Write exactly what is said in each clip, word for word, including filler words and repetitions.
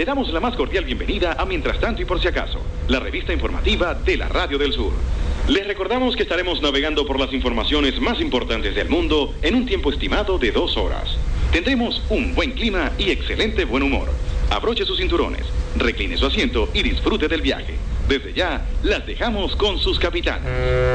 damos la más cordial bienvenida a Mientras Tanto y Por Si Acaso, la revista informativa de la Radio del Sur. Les recordamos que estaremos navegando por las informaciones más importantes del mundo en un tiempo estimado de dos horas. Tendremos un buen clima y excelente buen humor. Abroche sus cinturones, recline su asiento y disfrute del viaje. Desde ya, las dejamos con sus capitanes.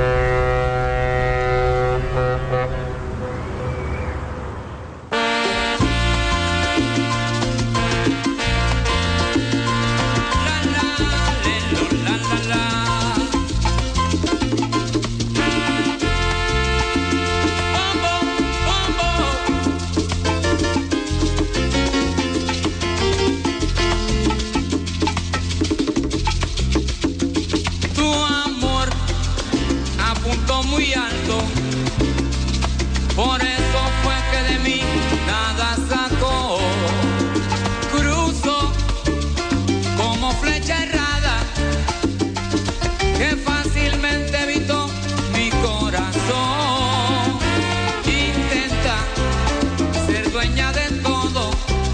Por eso fue que de mí nada sacó. Cruzó como flecha errada que fácilmente evitó mi corazón. Intenta ser dueña de todo.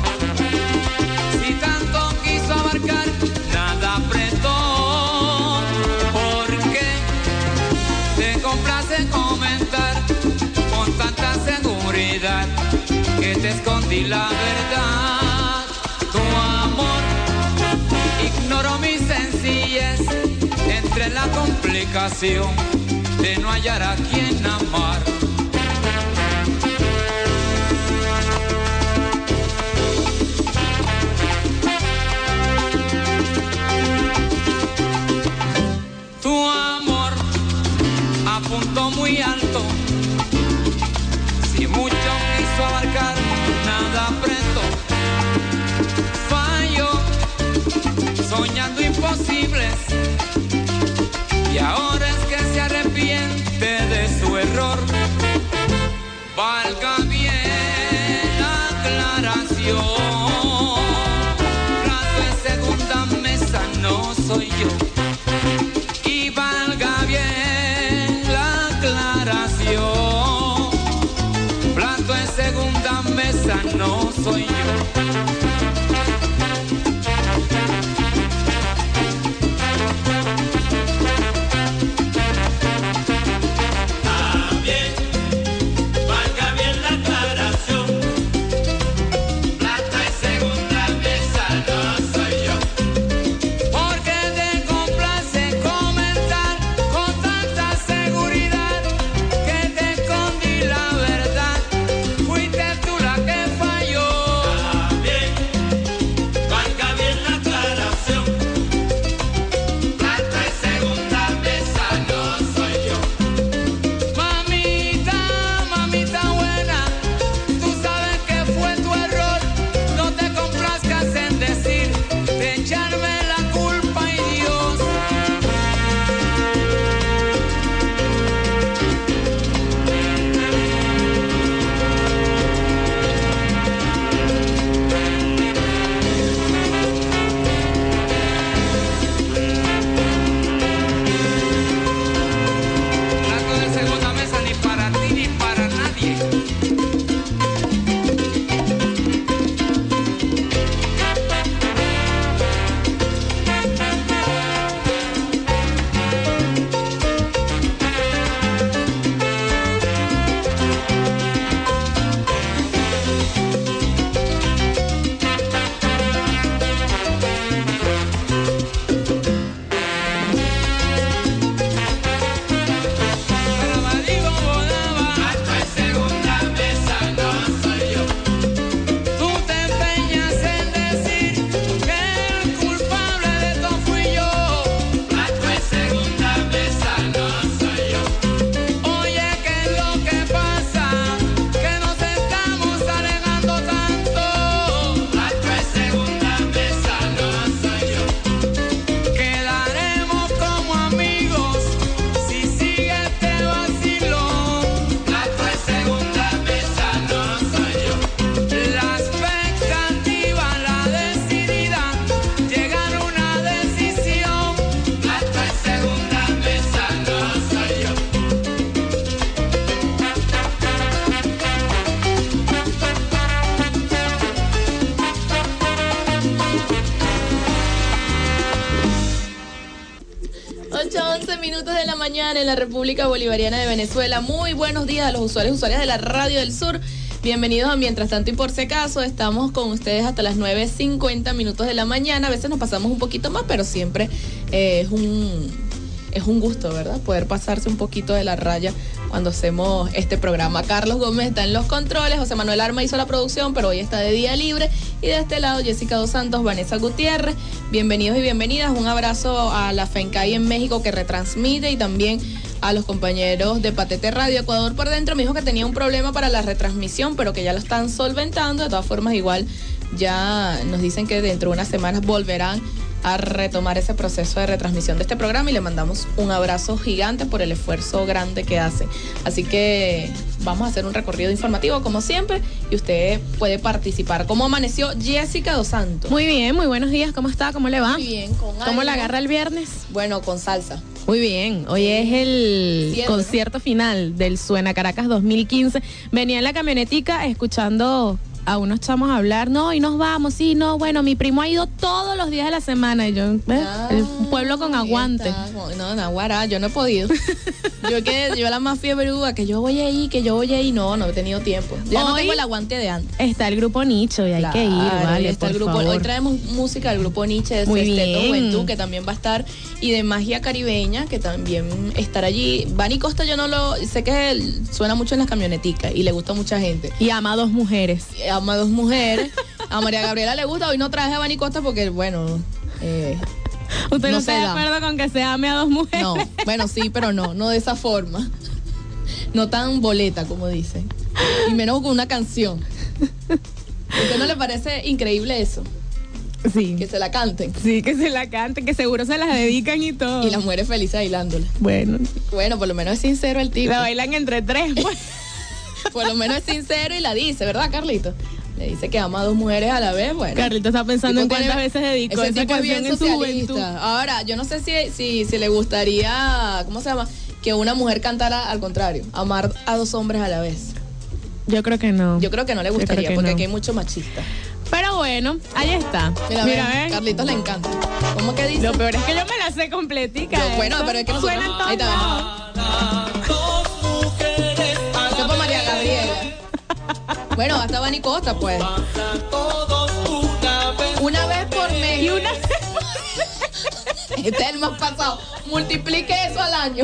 Si tanto quiso abarcar, nada apretó. Porque te complace comentar con tanta seguridad que te escondí la verdad. Tu amor ignoró mi sencillez entre la complicación de no hallar a quien amar. Tu amor apuntó muy alto. Si mucho quiso abarcar, nada apretó. Falló, soñando imposibles. Y ahora es que se arrepiente de su error. Valga bien la aclaración. Plato en segunda mesa no soy yo. Y valga bien la aclaración. Plato en segunda mesa no soy yo. También valga bien la aclaración. Plato en segunda mesa no soy yo. Porque te complace comentar con tanta seguridad que te escondí la verdad. Fuiste tú la que falló. ocho once minutos de la mañana en la República Bolivariana de Venezuela. Muy buenos días a los usuarios y usuarias de la Radio del Sur. Bienvenidos a Mientras Tanto y Por Si Acaso. Estamos con ustedes hasta las nueve cincuenta minutos de la mañana. A veces nos pasamos un poquito más, pero siempre eh, es un... Es un gusto, ¿verdad? Poder pasarse un poquito de la raya cuando hacemos este programa. Carlos Gómez está en los controles, José Manuel Arma hizo la producción, pero hoy está de día libre. Y de este lado, Jessica Dos Santos, Vanessa Gutiérrez. Bienvenidos y bienvenidas. Un abrazo a la FENCAI en México que retransmite y también a los compañeros de Patete Radio Ecuador por dentro. Me dijo que tenía un problema para la retransmisión, pero que ya lo están solventando. De todas formas, igual ya nos dicen que dentro de unas semanas volverán a retomar ese proceso de retransmisión de este programa y le mandamos un abrazo gigante por el esfuerzo grande que hace. Así que vamos a hacer un recorrido informativo como siempre y usted puede participar. ¿Cómo amaneció Jessica Dos Santos? Muy bien, muy buenos días, ¿cómo está? ¿Cómo le va? Muy bien, con ¿Cómo algo? la agarra el viernes? Bueno, con salsa. Muy bien, hoy es el Cierto, concierto ¿no? final del Suena Caracas dos mil quince. Venía en la camionetica escuchando a unos chamos hablar, no, y nos vamos, sí, no, bueno, mi primo ha ido todos los días de la semana y yo, ¿eh? Ah, el pueblo con aguante. Está. No, Naguará, yo no he podido. Yo que yo la más fiebre que yo voy ahí, que yo voy ahí, no, no he tenido tiempo. Ya Hoy no tengo el aguante de antes. Está el grupo Nicho y hay Claro, que ir, vale, está por el grupo, favor. hoy traemos música del grupo Nietzsche de Muy Sexteto bien. Juventud, que también va a estar, y de Magia Caribeña, que también estará allí. Bani Costa yo no lo, sé que él suena mucho en las camioneticas y le gusta a mucha gente. Y ama a dos mujeres. Ama a dos mujeres, a María Gabriela le gusta, hoy no traje a Bani Costa porque, bueno, eh, ¿Usted no, no está se de da. acuerdo con que se ame a dos mujeres? no, bueno, sí, pero no, no de esa forma. No tan boleta, como dicen. Y menos con una canción. ¿A usted no le parece increíble eso? Sí. Que se la canten. Sí, que se la canten, que seguro se las dedican y todo. Y las mujeres felices bailándola. Bueno, Bueno, por lo menos es sincero el tipo. la bailan entre tres, pues. Por lo menos es sincero y la dice, ¿verdad, Carlito? Le dice que ama a dos mujeres a la vez, bueno. Carlito está pensando en Tipo cuántas tiene- veces dedicó ese esa tipo es canción bien en su socialista. juventud. Ahora, yo no sé si, si, si le gustaría, ¿cómo se llama? Que una mujer cantara al contrario, amar a dos hombres a la vez. Yo creo que no. Yo creo que no le Yo creo gustaría, que porque no. aquí hay mucho machista. Pero bueno, ahí está. Mira, Mira, ven, ven. Carlitos le encanta. ¿Cómo que dice? Lo peor es que yo me la sé completica. Yo, bueno, Eso pero es que nosotros- suena en todos ahí está. lados. Dos mujeres a Eso la es por María vez. Gabriela. Bueno, hasta Bani Costa, pues. Pasan todos una vez. Una vez por mes. Y una Este es el más pasado. Multiplique eso al año.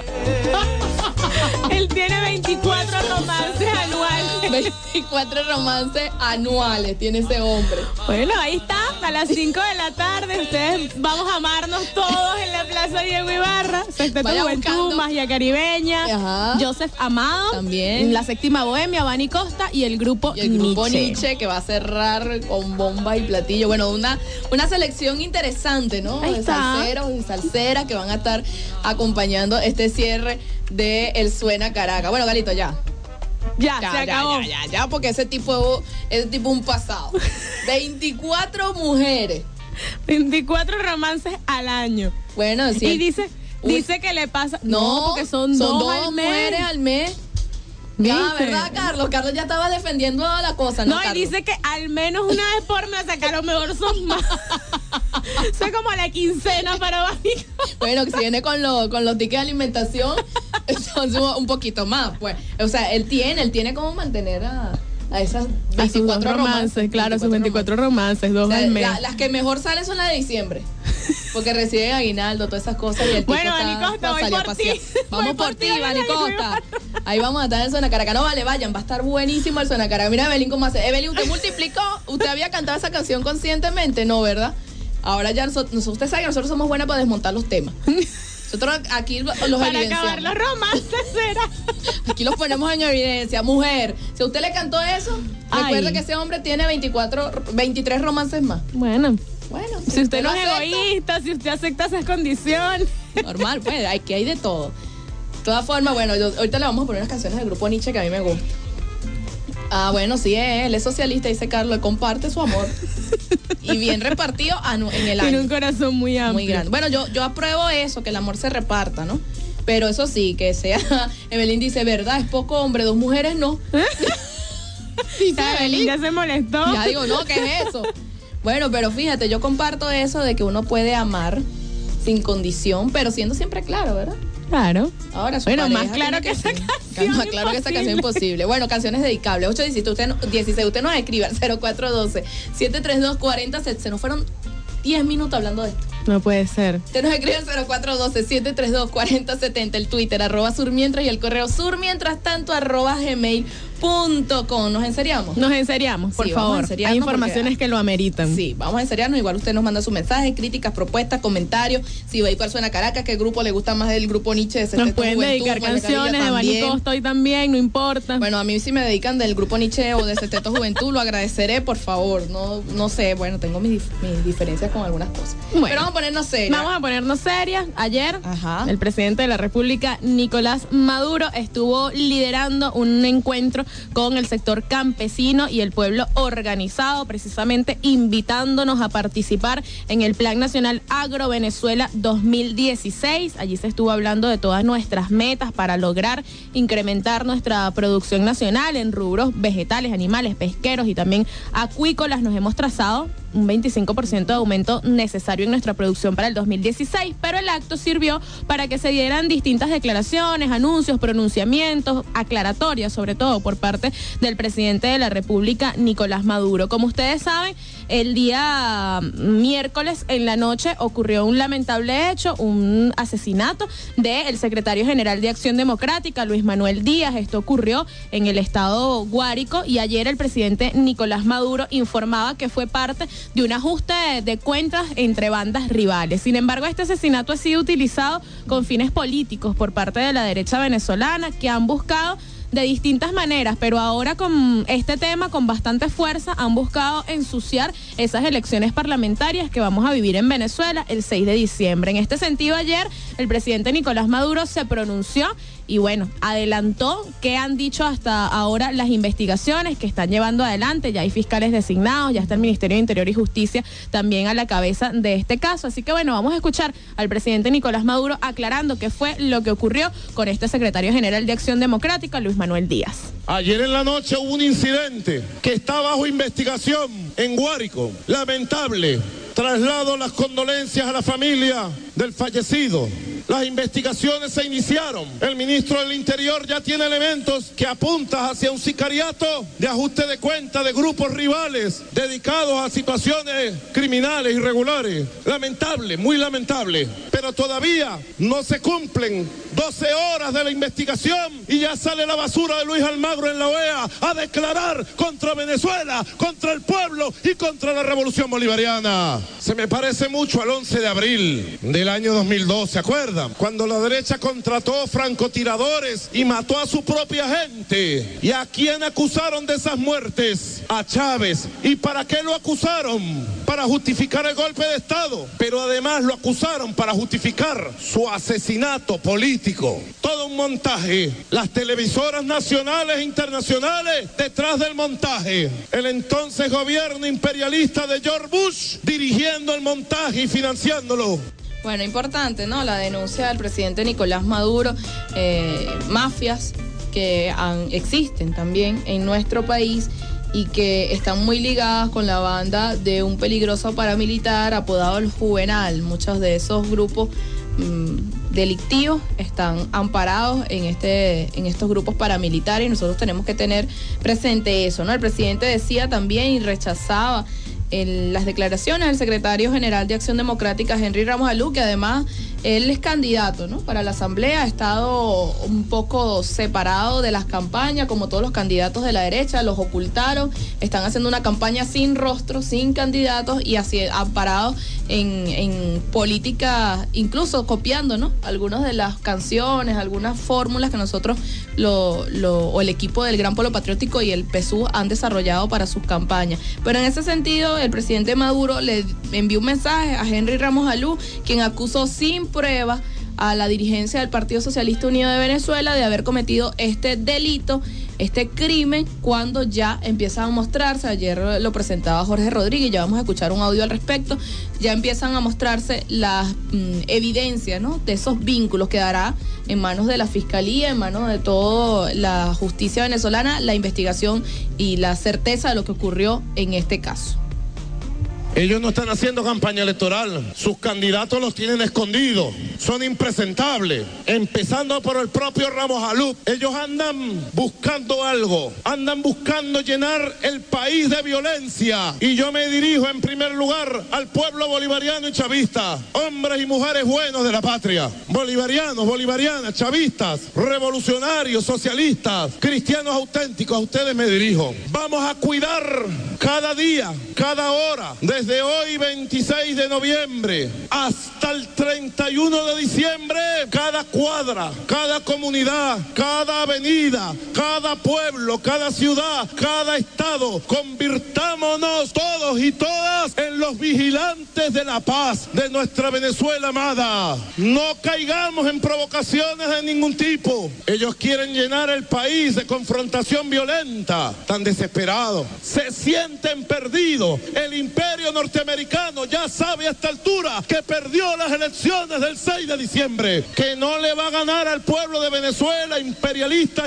él tiene veinticuatro romances anuales. veinticuatro romances anuales tiene ese hombre. Bueno, ahí está, a las cinco de la tarde. Ustedes vamos a amarnos todos en la Plaza Diego Ibarra. Sexteto Vaya Juventud, buscando. Magia Caribeña, Ajá. Joseph Amado, También. la Séptima Bohemia, Bani Costa y el grupo Y el grupo Nietzsche. Nietzsche, que va a cerrar con bombas y platillos. Bueno, una, una selección interesante, ¿no? Ahí de está. salseros y salseras que van a estar acompañando este cierre de El Suena Caracas. Bueno, Galito, ya. Ya, Ya, se ya, acabó. ya, ya, ya, porque ese tipo, ese tipo un pasado. veinticuatro mujeres. veinticuatro romances al año. Bueno, sí. Y dice, Uy. dice que le pasa. no, No, porque son, dos, al mes. mujeres al mes. Ya, ¿Viste? ¿verdad, Carlos? Carlos ya estaba defendiendo la cosa, ¿no, No, y Carlos? dice que al menos una vez por mes, acá a lo mejor son más. Eso es como la quincena para Bani. Bueno, que si viene con, lo, con los tickets de alimentación, entonces un poquito más, pues. O sea, él tiene, él tiene como mantener a, a esas A sus dos veinticuatro romances, romances. claro, sus veinticuatro romances, dos O sea, al mes. la- las que mejor salen son las de diciembre. Porque reciben aguinaldo, todas esas cosas. Y el tipo Bueno, está Bani Costa, para voy salir a por pasear. ti. Vamos Voy por, por ti, ti, Bani Bani Costa. Ahí vamos a estar en Zona Caracas. No vale, vayan, va a estar buenísimo el Zona Caracas. Mira, Evelyn, ¿cómo hace? Evelyn, ¿usted multiplicó? ¿Usted había cantado esa canción conscientemente? No, ¿verdad? Ahora ya nosotros, nosotros usted sabe que nosotros somos buenas para desmontar los temas. Nosotros aquí los Para evidenciamos. acabar los romances, será. Aquí los ponemos en evidencia. Mujer, si a usted le cantó eso, Ay. recuerde que ese hombre tiene veinticuatro, veintitrés romances más. Bueno, Bueno, si usted no lo es acepta, egoísta, si usted acepta esas condiciones. normal, pues, hay que hay de todo. De todas formas, bueno, yo, ahorita le vamos a poner unas canciones del grupo Nietzsche que a mí me gusta. Ah, bueno, sí, él es socialista, dice Carlos, él comparte su amor. Y bien repartido anu- en el Tiene año. un corazón muy amplio. Muy grande. Bueno, yo, yo apruebo eso, que el amor se reparta, ¿no? Pero eso sí, que sea, Evelyn dice, ¿verdad? Es poco hombre, dos mujeres no. Dice Evelyn. Ya se molestó. Ya digo, no, ¿qué es eso? Bueno, pero fíjate, yo comparto eso de que uno puede amar sin condición, pero siendo siempre claro, ¿verdad? Claro. Ahora, su bueno, pareja más claro tiene que esa ser- canción. Más claro que esa canción imposible. Bueno, canciones dedicables. ocho dieciséis, usted, no- dieciséis, usted nos escribe al cero cuatro uno dos, siete tres dos, cuatro cero. Se nos fueron diez minutos hablando de esto. No puede ser. Usted nos escribe al cero cuatro uno dos, siete tres dos, cuatro cero siete cero, el Twitter, arroba surmientras, y el correo surmientras tanto, arroba gmail punto com. ¿Nos enseriamos? Nos enseriamos, por Sí, vamos a favor. enseriarnos Hay informaciones porque- que lo ameritan. Sí, vamos a enseriarnos. Igual usted nos manda sus mensajes, críticas, propuestas, comentarios. Si Vehículo suena Caracas, ¿qué grupo le gusta más del grupo Nietzsche? De Nos Sexteto pueden Juventud, dedicar Juan de Calilla canciones de también. Abanico Estoy también, no importa. Bueno, a mí si me dedican del grupo Nietzsche o de Sexteto Juventud, lo agradeceré, por favor. No, no sé, bueno, tengo mis, dif- mis diferencias con algunas cosas. Bueno. Pero vamos a ponernos serios. Vamos a ponernos serias. Ayer, Ajá. el presidente de la República, Nicolás Maduro, estuvo liderando un encuentro con el sector campesino y el pueblo organizado, precisamente invitándonos a participar en el Plan Nacional Agro Venezuela dos mil dieciséis. Allí se estuvo hablando de todas nuestras metas para lograr incrementar nuestra producción nacional en rubros vegetales, animales, pesqueros y también acuícolas. Nos hemos trazado un veinticinco por ciento de aumento necesario en nuestra producción para el dos mil dieciséis, pero el acto sirvió para que se dieran distintas declaraciones, anuncios, pronunciamientos, aclaratorias, sobre todo por parte del presidente de la República, Nicolás Maduro. Como ustedes saben, el día miércoles en la noche ocurrió un lamentable hecho, un asesinato del secretario general de Acción Democrática, Luis Manuel Díaz. Esto ocurrió en el estado Guárico y ayer el presidente Nicolás Maduro informaba que fue parte de un ajuste de, de cuentas entre bandas rivales. Sin embargo, este asesinato ha sido utilizado con fines políticos por parte de la derecha venezolana, que han buscado de distintas maneras, pero ahora con este tema con bastante fuerza han buscado ensuciar esas elecciones parlamentarias que vamos a vivir en Venezuela el seis de diciembre. En este sentido, ayer el presidente Nicolás Maduro se pronunció y bueno, adelantó qué han dicho hasta ahora las investigaciones que están llevando adelante. Ya hay fiscales designados, ya está el Ministerio de Interior y Justicia también a la cabeza de este caso. Así que bueno, vamos a escuchar al presidente Nicolás Maduro aclarando qué fue lo que ocurrió con este secretario general de Acción Democrática, Luis Manuel Díaz. Ayer en la noche hubo un incidente que está bajo investigación en Guárico. Lamentable. Traslado las condolencias a la familia del fallecido. Las investigaciones se iniciaron. El ministro del Interior ya tiene elementos que apuntan hacia un sicariato de ajuste de cuentas de grupos rivales dedicados a situaciones criminales irregulares. Lamentable, muy lamentable. Pero todavía no se cumplen doce horas de la investigación y ya sale la basura de Luis Almagro en la O E A a declarar contra Venezuela, contra el pueblo y contra la revolución bolivariana. Se me parece mucho al once de abril del año dos mil dos, ¿se acuerdan? Cuando la derecha contrató francotiradores y mató a su propia gente. ¿Y a quién acusaron de esas muertes? A Chávez. ¿Y para qué lo acusaron? Para justificar el golpe de Estado. Pero además lo acusaron para justificar su asesinato político. Todo un montaje. Las televisoras nacionales e internacionales detrás del montaje. El entonces gobierno imperialista de George Bush dirigiendo el montaje y financiándolo. Bueno, importante, ¿no? La denuncia del presidente Nicolás Maduro, eh, mafias que han, existen también en nuestro país y que están muy ligadas con la banda de un peligroso paramilitar apodado el Juvenal. Muchos de esos grupos mmm, delictivos están amparados en este en estos grupos paramilitares y nosotros tenemos que tener presente eso, ¿no? El presidente decía también y rechazaba En las declaraciones del secretario general de Acción Democrática, Henry Ramos Alú, que además él es candidato, ¿no? Para la asamblea, ha estado un poco separado de las campañas, como todos los candidatos de la derecha, los ocultaron, están haciendo una campaña sin rostro, sin candidatos y así amparados en, en política, incluso copiando, ¿no? Algunas de las canciones, algunas fórmulas que nosotros lo, lo, o el equipo del Gran Polo Patriótico y el P S U han desarrollado para sus campañas. Pero en ese sentido, el presidente Maduro le envió un mensaje a Henry Ramos Alú, quien acusó sin pruebas a la dirigencia del Partido Socialista Unido de Venezuela de haber cometido este delito, este crimen, cuando ya empiezan a mostrarse, ayer lo presentaba Jorge Rodríguez, ya vamos a escuchar un audio al respecto, ya empiezan a mostrarse las mm, evidencias, ¿no? De esos vínculos. Quedará en manos de la Fiscalía, en manos de toda la justicia venezolana, la investigación y la certeza de lo que ocurrió en este caso. Ellos no están haciendo campaña electoral. Sus candidatos los tienen escondidos. Son impresentables. Empezando por el propio Ramos Alup. Ellos andan buscando algo. Andan buscando llenar el país de violencia. Y yo me dirijo en primer lugar al pueblo bolivariano y chavista. Hombres y mujeres buenos de la patria. Bolivarianos, bolivarianas, chavistas, revolucionarios, socialistas, cristianos auténticos. A ustedes me dirijo. Vamos a cuidar cada día, cada hora, desde hoy veintiséis de noviembre hasta el treinta y uno de diciembre, cada cuadra, cada comunidad, cada avenida, cada pueblo, cada ciudad, cada estado. Convirtámonos todos y todas en los vigilantes de la paz de nuestra Venezuela amada. No caigamos en provocaciones de ningún tipo. Ellos quieren llenar el país de confrontación violenta. Tan desesperados. Se sienten perdidos. El imperio norteamericano ya sabe a esta altura que perdió las elecciones del seis de diciembre. Que no le va a ganar al pueblo de Venezuela imperialista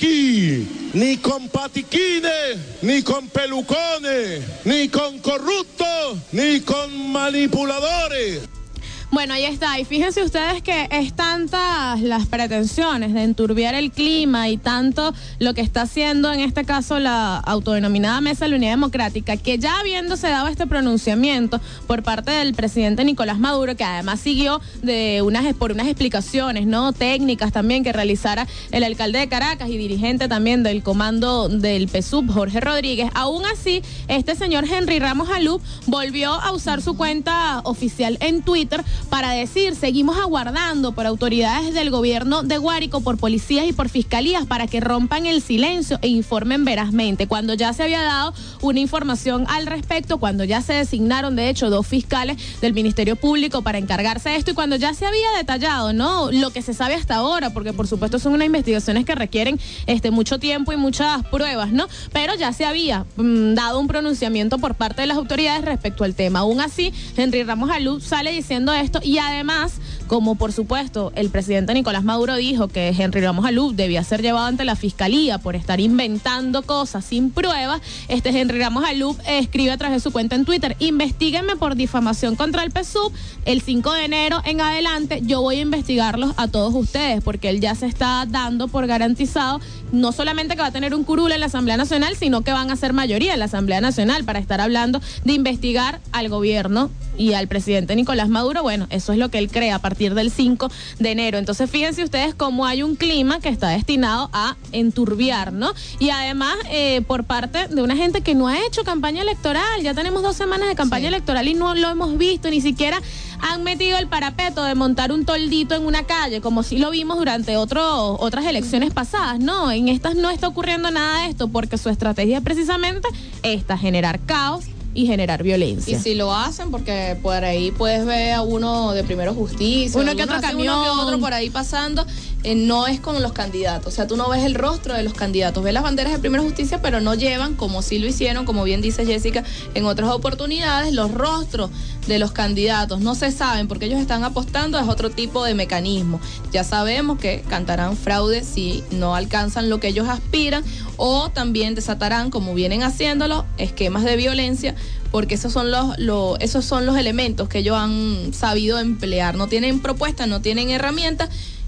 yanqui. Ni con patiquines, ni con pelucones, ni con corruptos, ni con manipuladores. Bueno, ahí está. Y fíjense ustedes que es tantas las pretensiones de enturbiar el clima y tanto lo que está haciendo en este caso la autodenominada Mesa de la Unidad Democrática, que ya habiéndose dado este pronunciamiento por parte del presidente Nicolás Maduro, que además siguió de unas por unas explicaciones no técnicas también que realizara el alcalde de Caracas y dirigente también del comando del P S U V, Jorge Rodríguez, aún así este señor Henry Ramos Alup volvió a usar su cuenta oficial en Twitter para decir: seguimos aguardando por autoridades del gobierno de Guárico, por policías y por fiscalías para que rompan el silencio e informen verazmente. Cuando ya se había dado una información al respecto, cuando ya se designaron de hecho dos fiscales del Ministerio Público para encargarse de esto y cuando ya se había detallado, ¿no?, lo que se sabe hasta ahora, porque por supuesto son unas investigaciones que requieren este mucho tiempo y muchas pruebas, ¿no? Pero ya se había mmm, dado un pronunciamiento por parte de las autoridades respecto al tema. Aún así, Henry Ramos Alup sale diciendo esto. Y además, como por supuesto el presidente Nicolás Maduro dijo que Henry Ramos Alup debía ser llevado ante la fiscalía por estar inventando cosas sin pruebas, este Henry Ramos Alup escribe a través de su cuenta en Twitter: investíguenme por difamación contra el P S U V, el cinco de enero en adelante yo voy a investigarlos a todos ustedes, porque él ya se está dando por garantizado no solamente que va a tener un curul en la Asamblea Nacional, sino que van a ser mayoría en la Asamblea Nacional para estar hablando de investigar al gobierno y al presidente Nicolás Maduro. Bueno, eso es lo que él cree a partir del cinco de enero. Entonces fíjense ustedes cómo hay un clima que está destinado a enturbiar, ¿no? Y además eh, por parte de una gente que no ha hecho campaña electoral. Ya tenemos dos semanas de campaña sí. electoral y no lo hemos visto, ni siquiera han metido el parapeto de montar un toldito en una calle, como si lo vimos durante otro, otras elecciones pasadas. No, en estas no está ocurriendo nada de esto, porque su estrategia es precisamente esta: generar caos y generar violencia. Y si lo hacen, porque por ahí puedes ver a uno de Primero Justicia, uno que otro camión, uno que otro por ahí pasando, eh, no es con los candidatos, o sea, tú no ves el rostro de los candidatos, ves las banderas de Primero Justicia, pero no llevan, como sí lo hicieron, como bien dice Jessica, en otras oportunidades, los rostros de los candidatos, no se saben, porque ellos están apostando a otro tipo de mecanismo. Ya sabemos que cantarán fraude si no alcanzan lo que ellos aspiran, o también desatarán, como vienen haciéndolo, esquemas de violencia, porque esos son los, los, esos son los elementos que ellos han sabido emplear. No tienen propuestas, no tienen herramientas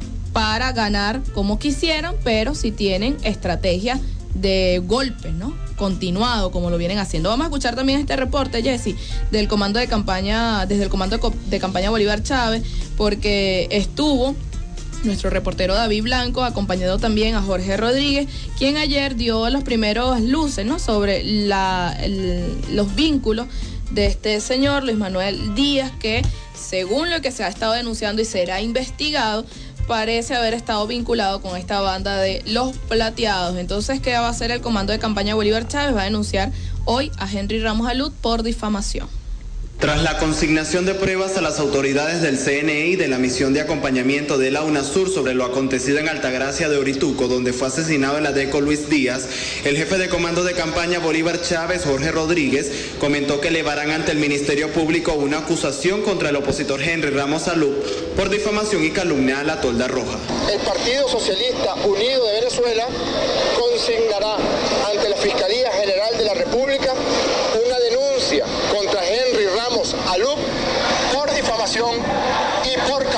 para ganar como quisieran, pero sí tienen estrategias de golpes, ¿no?, continuado, como lo vienen haciendo. Vamos a escuchar también este reporte, Jessy, del comando de campaña, desde el comando de, de campaña Bolívar Chávez, porque estuvo nuestro reportero David Blanco, acompañado también a Jorge Rodríguez, quien ayer dio los primeros luces, ¿no?, sobre la, el, los vínculos de este señor Luis Manuel Díaz, que según lo que se ha estado denunciando y será investigado, parece haber estado vinculado con esta banda de Los Plateados. Entonces, ¿qué va a hacer el comando de campaña Bolívar Chávez? Va a denunciar hoy a Henry Ramos Alup por difamación. Tras la consignación de pruebas a las autoridades del C N E y de la misión de acompañamiento de la UNASUR sobre lo acontecido en Altagracia de Orituco, donde fue asesinado el ADECO Luis Díaz, el jefe de comando de campaña Bolívar Chávez, Jorge Rodríguez, comentó que elevarán ante el Ministerio Público una acusación contra el opositor Henry Ramos Alup por difamación y calumnia a la Tolda Roja. El Partido Socialista Unido de Venezuela consignará ante la Fiscalía General de la República una denuncia contra Henry Ramos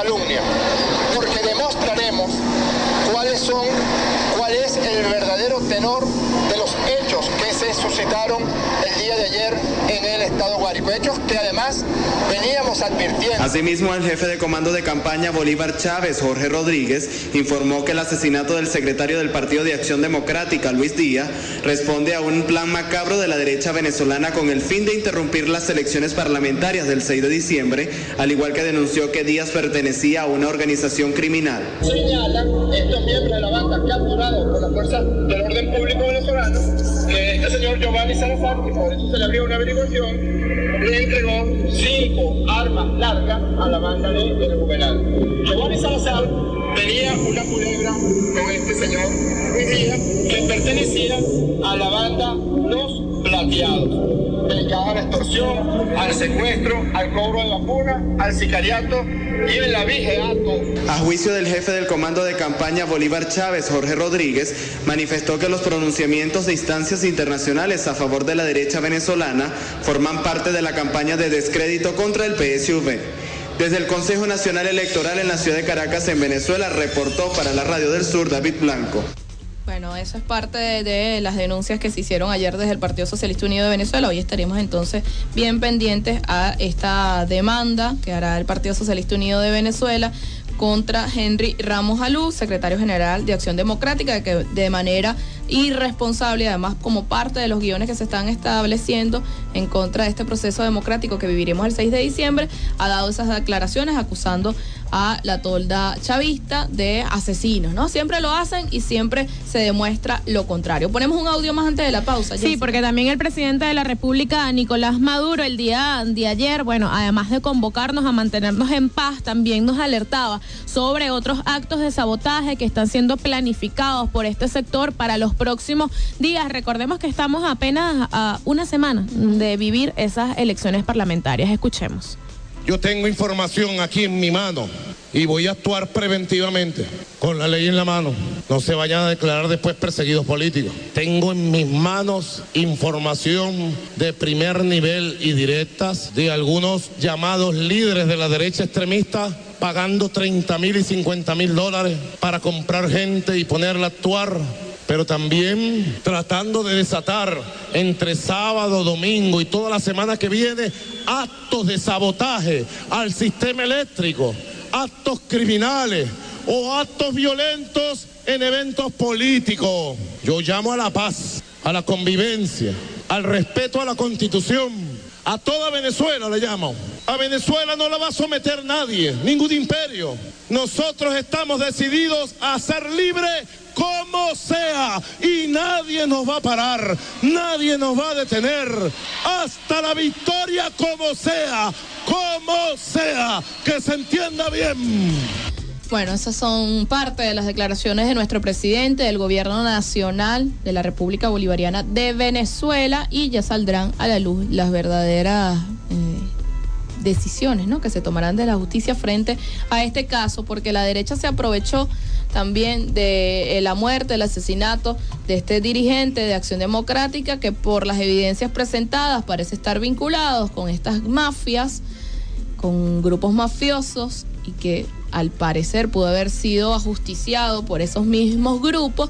calumnia, porque demostraremos cuáles son, cuál es el verdadero tenor de los hechos que se suscitaron el día de ayer en el estado Guárico, hechos que además veníamos advirtiendo. Asimismo, el jefe de comando de campaña Bolívar Chávez, Jorge Rodríguez, informó que el asesinato del secretario del Partido de Acción Democrática, Luis Díaz, responde a un plan macabro de la derecha venezolana con el fin de interrumpir las elecciones parlamentarias del seis de diciembre, al igual que denunció que Díaz pertenecía a una organización criminal. Señalan estos miembros de la banda capturados por las fuerzas del orden público venezolano que este señor Giovanni Salazar, que por eso se le abrió una averiguación, le entregó cinco armas largas a la banda de El Juvenal. Giovanni Salazar tenía una culebra con este señor Luis Díaz, que pertenecía a la banda Los Plateados, dedicada a la extorsión, al secuestro, al cobro de vacuna, al sicariato y el abigeato. A juicio del jefe del comando de campaña Bolívar Chávez, Jorge Rodríguez, manifestó que los pronunciamientos de instancias internacionales a favor de la derecha venezolana forman parte de la campaña de descrédito contra el P S U V. Desde el Consejo Nacional Electoral en la ciudad de Caracas, en Venezuela, reportó para la Radio del Sur David Blanco. Bueno, eso es parte de, de las denuncias que se hicieron ayer desde el Partido Socialista Unido de Venezuela. Hoy estaremos entonces bien pendientes a esta demanda que hará el Partido Socialista Unido de Venezuela contra Henry Ramos Alú, secretario general de Acción Democrática, que de manera irresponsable, además como parte de los guiones que se están estableciendo en contra de este proceso democrático que viviremos el seis de diciembre, ha dado esas declaraciones acusando a la tolda chavista de asesinos, ¿no? Siempre lo hacen y siempre se demuestra lo contrario. Ponemos un audio más antes de la pausa. Sí, porque también el presidente de la República, Nicolás Maduro, el día de ayer, bueno, además de convocarnos a mantenernos en paz, también nos alertaba sobre otros actos de sabotaje que están siendo planificados por este sector para los próximos días. Recordemos que estamos apenas a una semana de vivir esas elecciones parlamentarias. Escuchemos. Yo tengo información aquí en mi mano y voy a actuar preventivamente con la ley en la mano. No se vayan a declarar después perseguidos políticos. Tengo en mis manos información de primer nivel y directas de algunos llamados líderes de la derecha extremista pagando treinta mil y cincuenta mil dólares para comprar gente y ponerla a actuar, pero también tratando de desatar entre sábado, domingo y toda la semana que viene actos de sabotaje al sistema eléctrico, actos criminales o actos violentos en eventos políticos. Yo llamo a la paz, a la convivencia, al respeto a la Constitución. A toda Venezuela le llamo. A Venezuela no la va a someter nadie, ningún imperio. Nosotros estamos decididos a ser libres como sea y nadie nos va a parar, nadie nos va a detener hasta la victoria, como sea, como sea, que se entienda bien. Bueno, esas son parte de las declaraciones de nuestro presidente del Gobierno Nacional de la República Bolivariana de Venezuela, y ya saldrán a la luz las verdaderas eh, decisiones, ¿no?, que se tomarán de la justicia frente a este caso, porque la derecha se aprovechó también de la muerte, el asesinato de este dirigente de Acción Democrática, que por las evidencias presentadas parece estar vinculados con estas mafias, con grupos mafiosos, y que al parecer pudo haber sido ajusticiado por esos mismos grupos,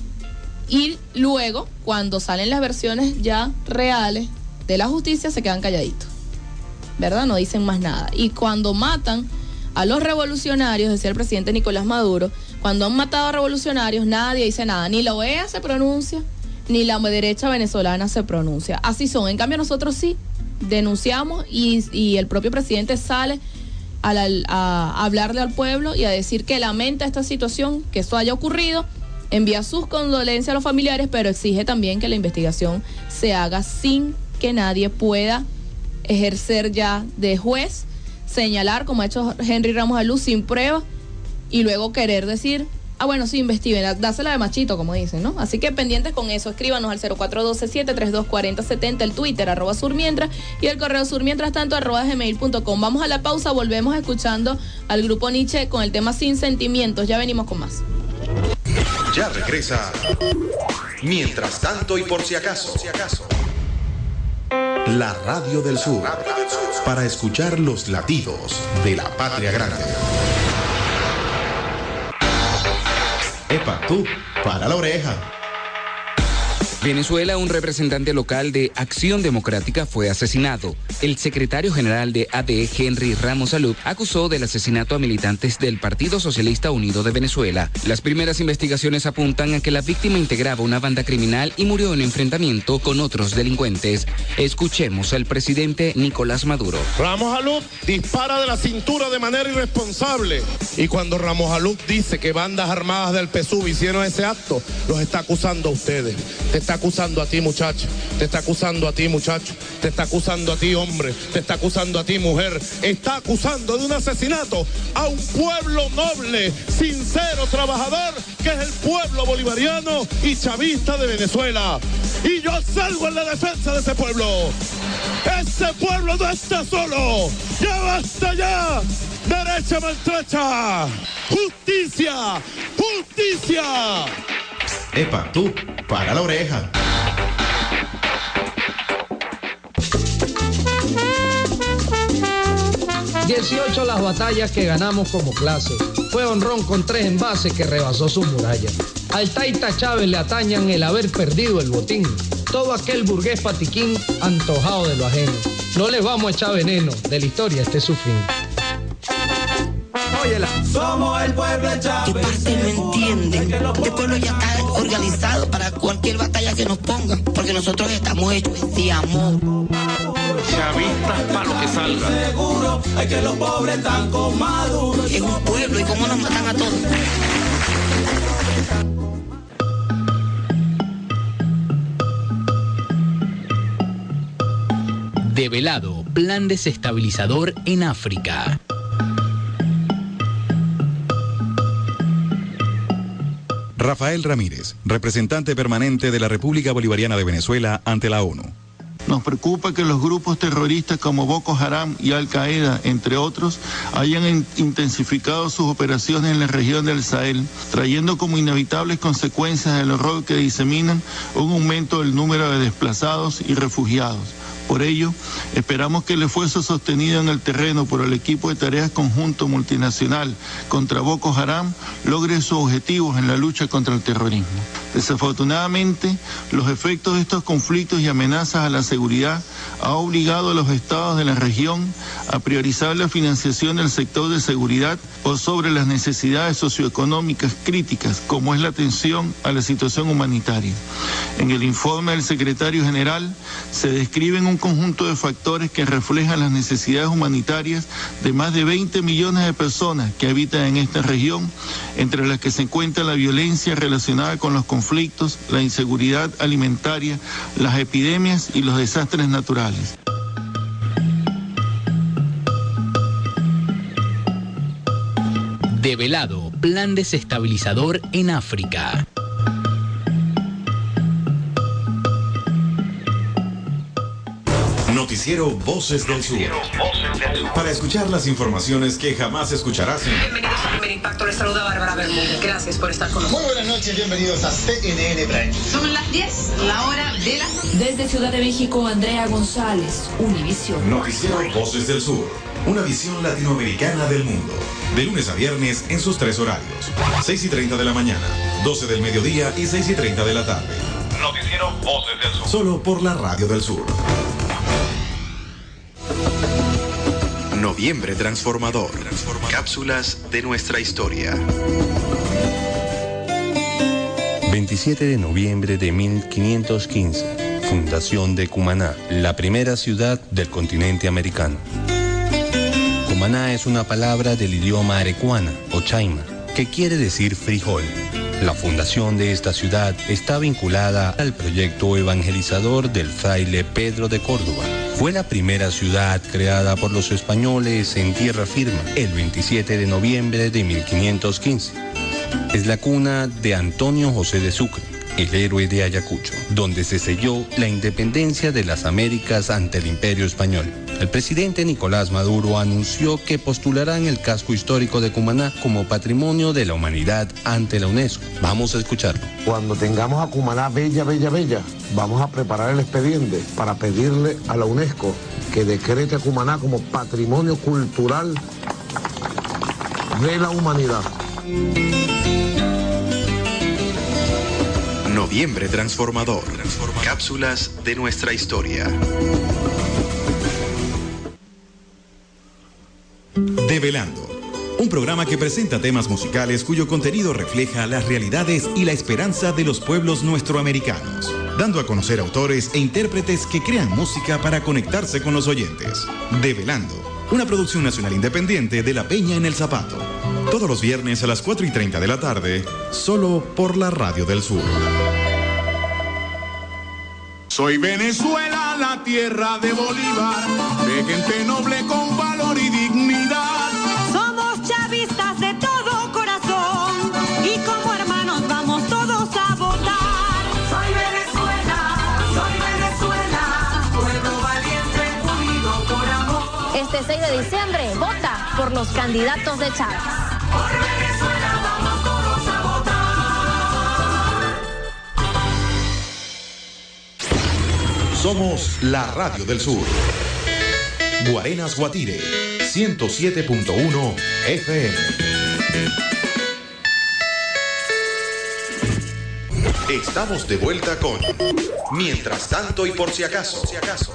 y luego, cuando salen las versiones ya reales de la justicia, se quedan calladitos, ¿verdad? No dicen más nada. Y cuando matan a los revolucionarios, decía el presidente Nicolás Maduro, cuando han matado a revolucionarios, nadie dice nada, ni la O E A se pronuncia, ni la derecha venezolana se pronuncia. Así son. En cambio, nosotros sí denunciamos, y, y el propio presidente sale a, la, a hablarle al pueblo y a decir que lamenta esta situación, que esto haya ocurrido, envía sus condolencias a los familiares, pero exige también que la investigación se haga sin que nadie pueda ejercer ya de juez, señalar, como ha hecho Henry Ramos Alú, sin pruebas, y luego querer decir, ah, bueno, sí, investiguen, dásela de machito, como dicen, ¿no? Así que pendientes con eso, escríbanos al cero cuatro uno dos, siete tres dos, cuatro cero siete cero, el Twitter, arroba surmientras, y el correo surmientras tanto, arroba gmail punto com. Vamos a la pausa, volvemos escuchando al grupo Nietzsche con el tema Sin Sentimientos, ya venimos con más. Ya regresa. Mientras tanto y por si acaso. La Radio del Sur. Para escuchar los latidos de la patria grande. Epa, tú, para la oreja. Venezuela, un representante local de Acción Democrática fue asesinado. El secretario general de A D, Henry Ramos Salud, acusó del asesinato a militantes del Partido Socialista Unido de Venezuela. Las primeras investigaciones apuntan a que la víctima integraba una banda criminal y murió en enfrentamiento con otros delincuentes. Escuchemos al presidente Nicolás Maduro. Ramos Salud dispara de la cintura de manera irresponsable. Y cuando Ramos Salud dice que bandas armadas del P S U V hicieron ese acto, los está acusando a ustedes. Te está acusando a ti, muchacho. Te está acusando a ti, muchacho. Te está acusando a ti, hombre. Te está acusando a ti, mujer. Está acusando de un asesinato a un pueblo noble, sincero, trabajador, que es el pueblo bolivariano y chavista de Venezuela. Y yo salgo en la defensa de ese pueblo. Ese pueblo no está solo. ¡Ya basta ya! ¡Derecha maltrecha! ¡Justicia! ¡Justicia! Epa, tú, para la oreja. dieciocho las batallas que ganamos como clase. Fue Honrón con tres envases que rebasó sus murallas. Al Taita Chávez le atañan el haber perdido el botín. Todo aquel burgués patiquín antojado de lo ajeno. No les vamos a echar veneno, de la historia este es su fin. Óyela. Somos el pueblo de Chávez. ¿Qué parte no entienden? Este pueblo ya está organizado para cualquier batalla que nos pongan, porque nosotros estamos hechos de amor. Chavistas para lo que salga. Seguro hay que los pobres están con Maduro. Es un pueblo y cómo nos matan a todos. Develado, plan desestabilizador en África. Rafael Ramírez, representante permanente de la República Bolivariana de Venezuela ante la ONU. Nos preocupa que los grupos terroristas como Boko Haram y Al-Qaeda, entre otros, hayan intensificado sus operaciones en la región del Sahel, trayendo como inevitables consecuencias el horror que diseminan un aumento del número de desplazados y refugiados. Por ello, esperamos que el esfuerzo sostenido en el terreno por el equipo de tareas conjunto multinacional contra Boko Haram logre sus objetivos en la lucha contra el terrorismo. Desafortunadamente, los efectos de estos conflictos y amenazas a la seguridad ha obligado a los estados de la región a priorizar la financiación del sector de seguridad por sobre las necesidades socioeconómicas críticas, como es la atención a la situación humanitaria. En el informe del secretario general se describen un conjunto de factores que reflejan las necesidades humanitarias de más de veinte millones de personas que habitan en esta región, entre las que se encuentra la violencia relacionada con los conflictos, la inseguridad alimentaria, las epidemias y los desastres naturales. Develado, plan desestabilizador en África. Noticiero Voces del Sur. Para escuchar las informaciones que jamás escucharás en... Bienvenidos a Primer Impacto. Les saluda Bárbara Bermúdez. Gracias por estar con nosotros. Muy buenas noches, bienvenidos a C N N Prime. Son las diez, la hora de la... Desde Ciudad de México, Andrea González, Univisión. Noticiero Voces del Sur. Una visión latinoamericana del mundo. De lunes a viernes en sus tres horarios. seis y treinta de la mañana, doce del mediodía y seis y treinta de la tarde. Noticiero Voces del Sur. Solo por la Radio del Sur. Noviembre transformador. Cápsulas de nuestra historia. veintisiete de noviembre de mil quinientos quince. Fundación de Cumaná, la primera ciudad del continente americano. Cumaná es una palabra del idioma arecuana o chaima, que quiere decir frijol. La fundación de esta ciudad está vinculada al proyecto evangelizador del fraile Pedro de Córdoba. Fue la primera ciudad creada por los españoles en tierra firme el veintisiete de noviembre de mil quinientos quince. Es la cuna de Antonio José de Sucre, el héroe de Ayacucho, donde se selló la independencia de las Américas ante el Imperio Español. El presidente Nicolás Maduro anunció que postularán el casco histórico de Cumaná como Patrimonio de la Humanidad ante la UNESCO. Vamos a escucharlo. Cuando tengamos a Cumaná bella, bella, bella, vamos a preparar el expediente para pedirle a la UNESCO que decrete a Cumaná como Patrimonio Cultural de la Humanidad. Noviembre transformador. Cápsulas de nuestra historia. Develando, un programa que presenta temas musicales cuyo contenido refleja las realidades y la esperanza de los pueblos nuestroamericanos, dando a conocer autores e intérpretes que crean música para conectarse con los oyentes. Develando, una producción nacional independiente de La Peña en el Zapato. Todos los viernes a las cuatro y treinta de la tarde, solo por la Radio del Sur. Soy Venezuela, la tierra de Bolívar, de gente noble con valor y dignidad. Somos chavistas de todo corazón y como hermanos vamos todos a votar. Soy Venezuela, soy Venezuela, pueblo valiente, unido por amor. Este seis de diciembre, vota por los candidatos de Chávez. Por Venezuela vamos todos a votar. Somos la Radio del Sur. Guarenas Guatire, ciento siete punto uno F M. Estamos de vuelta con Mientras tanto y por si acaso. Si acaso.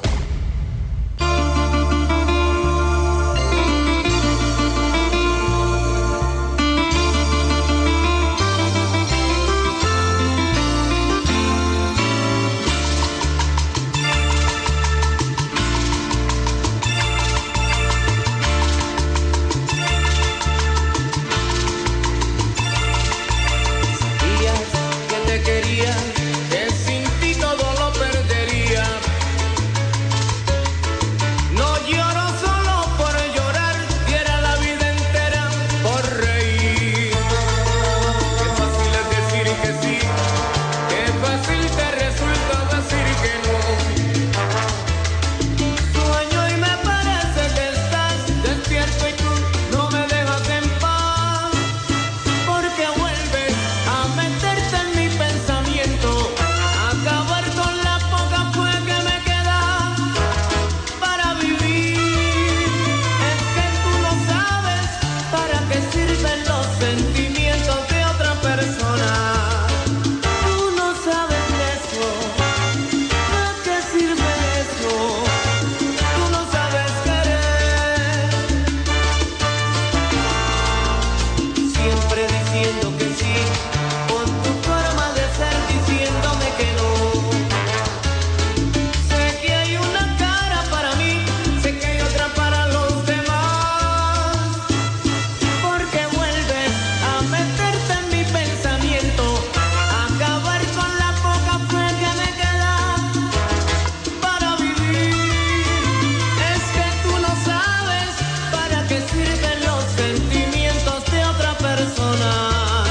Sirven los sentimientos de otra persona.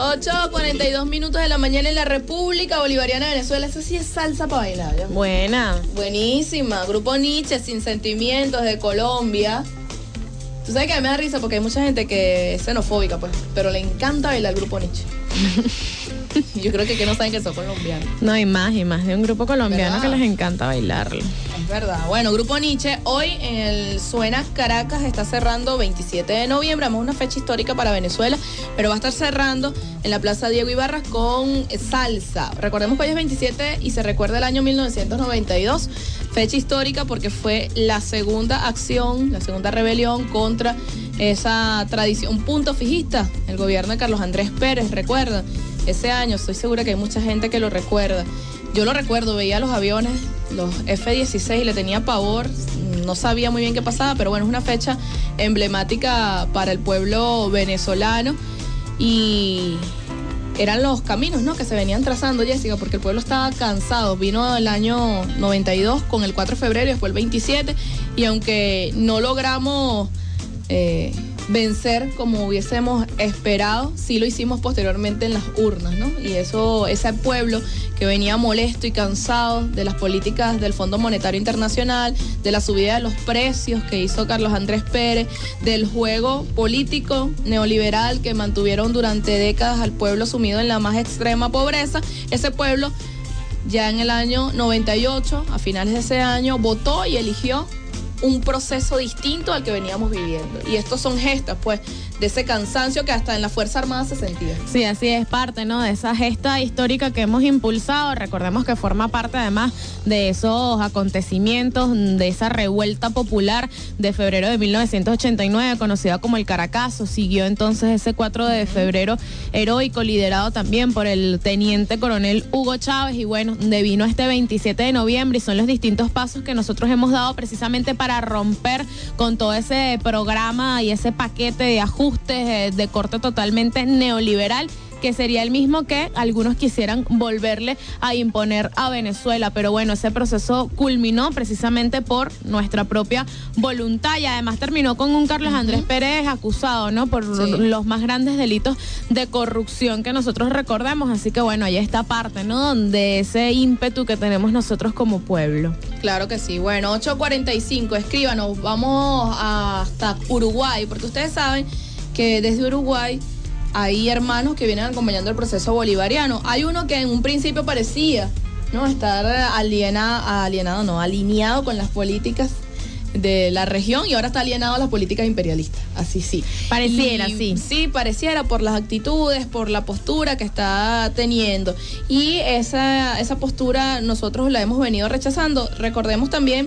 ocho cuarenta y dos minutos de la mañana en la República Bolivariana de Venezuela. Eso sí es salsa para bailar. ¿Ya? Buena. Buenísima. Grupo Nietzsche, Sin Sentimientos, de Colombia. Tú sabes que a mí me da risa porque hay mucha gente que es xenofóbica, pues, pero le encanta bailar el Grupo Nietzsche. Yo creo que, que no saben que son colombianos. No, hay más y más de un grupo colombiano ¿verdad? Que les encanta bailarlo. Es verdad. Bueno, Grupo Nietzsche, hoy en el Suena Caracas está cerrando veintisiete de noviembre. Además, una fecha histórica para Venezuela, pero va a estar cerrando en la Plaza Diego Ibarra con salsa. Recordemos que hoy es veintisiete y se recuerda el año mil novecientos noventa y dos. Fecha histórica porque fue la segunda acción, la segunda rebelión contra esa tradición, punto fijista, el gobierno de Carlos Andrés Pérez, recuerda. Ese año, estoy segura que hay mucha gente que lo recuerda. Yo lo recuerdo, veía los aviones, los F dieciséis, y le tenía pavor, no sabía muy bien qué pasaba, pero bueno, es una fecha emblemática para el pueblo venezolano y eran los caminos, ¿no?, que se venían trazando, Jessica, porque el pueblo estaba cansado. Vino el año noventa y dos con el cuatro de febrero y después el veintisiete, y aunque no logramos eh, vencer como hubiésemos esperado, sí lo hicimos posteriormente en las urnas, ¿no? Y eso, ese pueblo que venía molesto y cansado de las políticas del Fondo Monetario Internacional, de la subida de los precios que hizo Carlos Andrés Pérez, del juego político neoliberal que mantuvieron durante décadas al pueblo sumido en la más extrema pobreza, ese pueblo ya en el año noventa y ocho, a finales de ese año, votó y eligió un proceso distinto al que veníamos viviendo. Y estos son gestas, pues, de ese cansancio que hasta en la Fuerza Armada se sentía. Sí, así es, parte, ¿no?, de esa gesta histórica que hemos impulsado. Recordemos que forma parte, además, de esos acontecimientos, de esa revuelta popular de febrero de mil novecientos ochenta y nueve, conocida como el Caracazo. Siguió entonces ese cuatro de febrero heroico, liderado también por el teniente coronel Hugo Chávez. Y bueno, devino este veintisiete de noviembre y son los distintos pasos que nosotros hemos dado precisamente para romper con todo ese programa y ese paquete de ajustes de corte totalmente neoliberal, que sería el mismo que algunos quisieran volverle a imponer a Venezuela. Pero bueno, ese proceso culminó precisamente por nuestra propia voluntad y además terminó con un Carlos Andrés uh-huh. Pérez acusado, ¿no?, por sí. los más grandes delitos de corrupción que nosotros recordemos. Así que bueno, ahí está parte, ¿no?, de ese ímpetu que tenemos nosotros como pueblo. Claro que sí. Bueno, ocho cuarenta y cinco, escríbanos, vamos hasta Uruguay, porque ustedes saben que desde Uruguay hay hermanos que vienen acompañando el proceso bolivariano. Hay uno que en un principio parecía, ¿no?, estar aliena, alienado, no, alineado con las políticas de la región y ahora está alienado a las políticas imperialistas. Así sí. Pareciera, y, sí. Sí, pareciera por las actitudes, por la postura que está teniendo. Y esa, esa postura nosotros la hemos venido rechazando. Recordemos también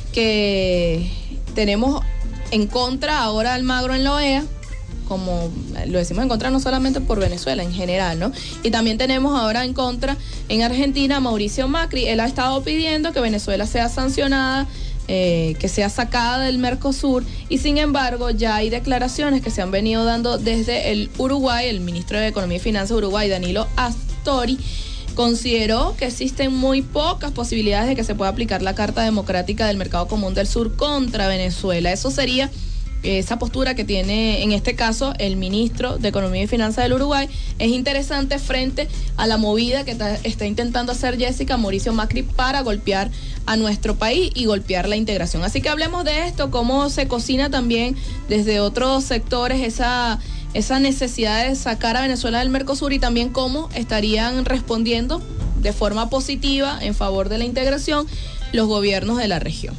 que tenemos en contra ahora a Almagro en la O E A, como lo decimos en contra no solamente por Venezuela, en general, ¿no? Y también tenemos ahora en contra en Argentina a Mauricio Macri. Él ha estado pidiendo que Venezuela sea sancionada, eh, que sea sacada del Mercosur, y sin embargo ya hay declaraciones que se han venido dando desde el Uruguay. El ministro de Economía y Finanzas de Uruguay, Danilo Astori, consideró que existen muy pocas posibilidades de que se pueda aplicar la Carta Democrática del Mercado Común del Sur contra Venezuela. Eso sería esa postura que tiene en este caso el ministro de Economía y Finanzas del Uruguay. Es interesante frente a la movida que está, está intentando hacer Jessica Mauricio Macri para golpear a nuestro país y golpear la integración. Así que hablemos de esto, cómo se cocina también desde otros sectores esa, esa necesidad de sacar a Venezuela del Mercosur y también cómo estarían respondiendo de forma positiva en favor de la integración los gobiernos de la región.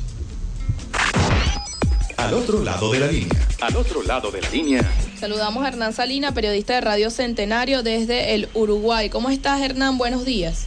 Al otro lado de la línea. Al otro lado de la línea. Saludamos a Hernán Salina, periodista de Radio Centenario desde el Uruguay. ¿Cómo estás, Hernán? Buenos días.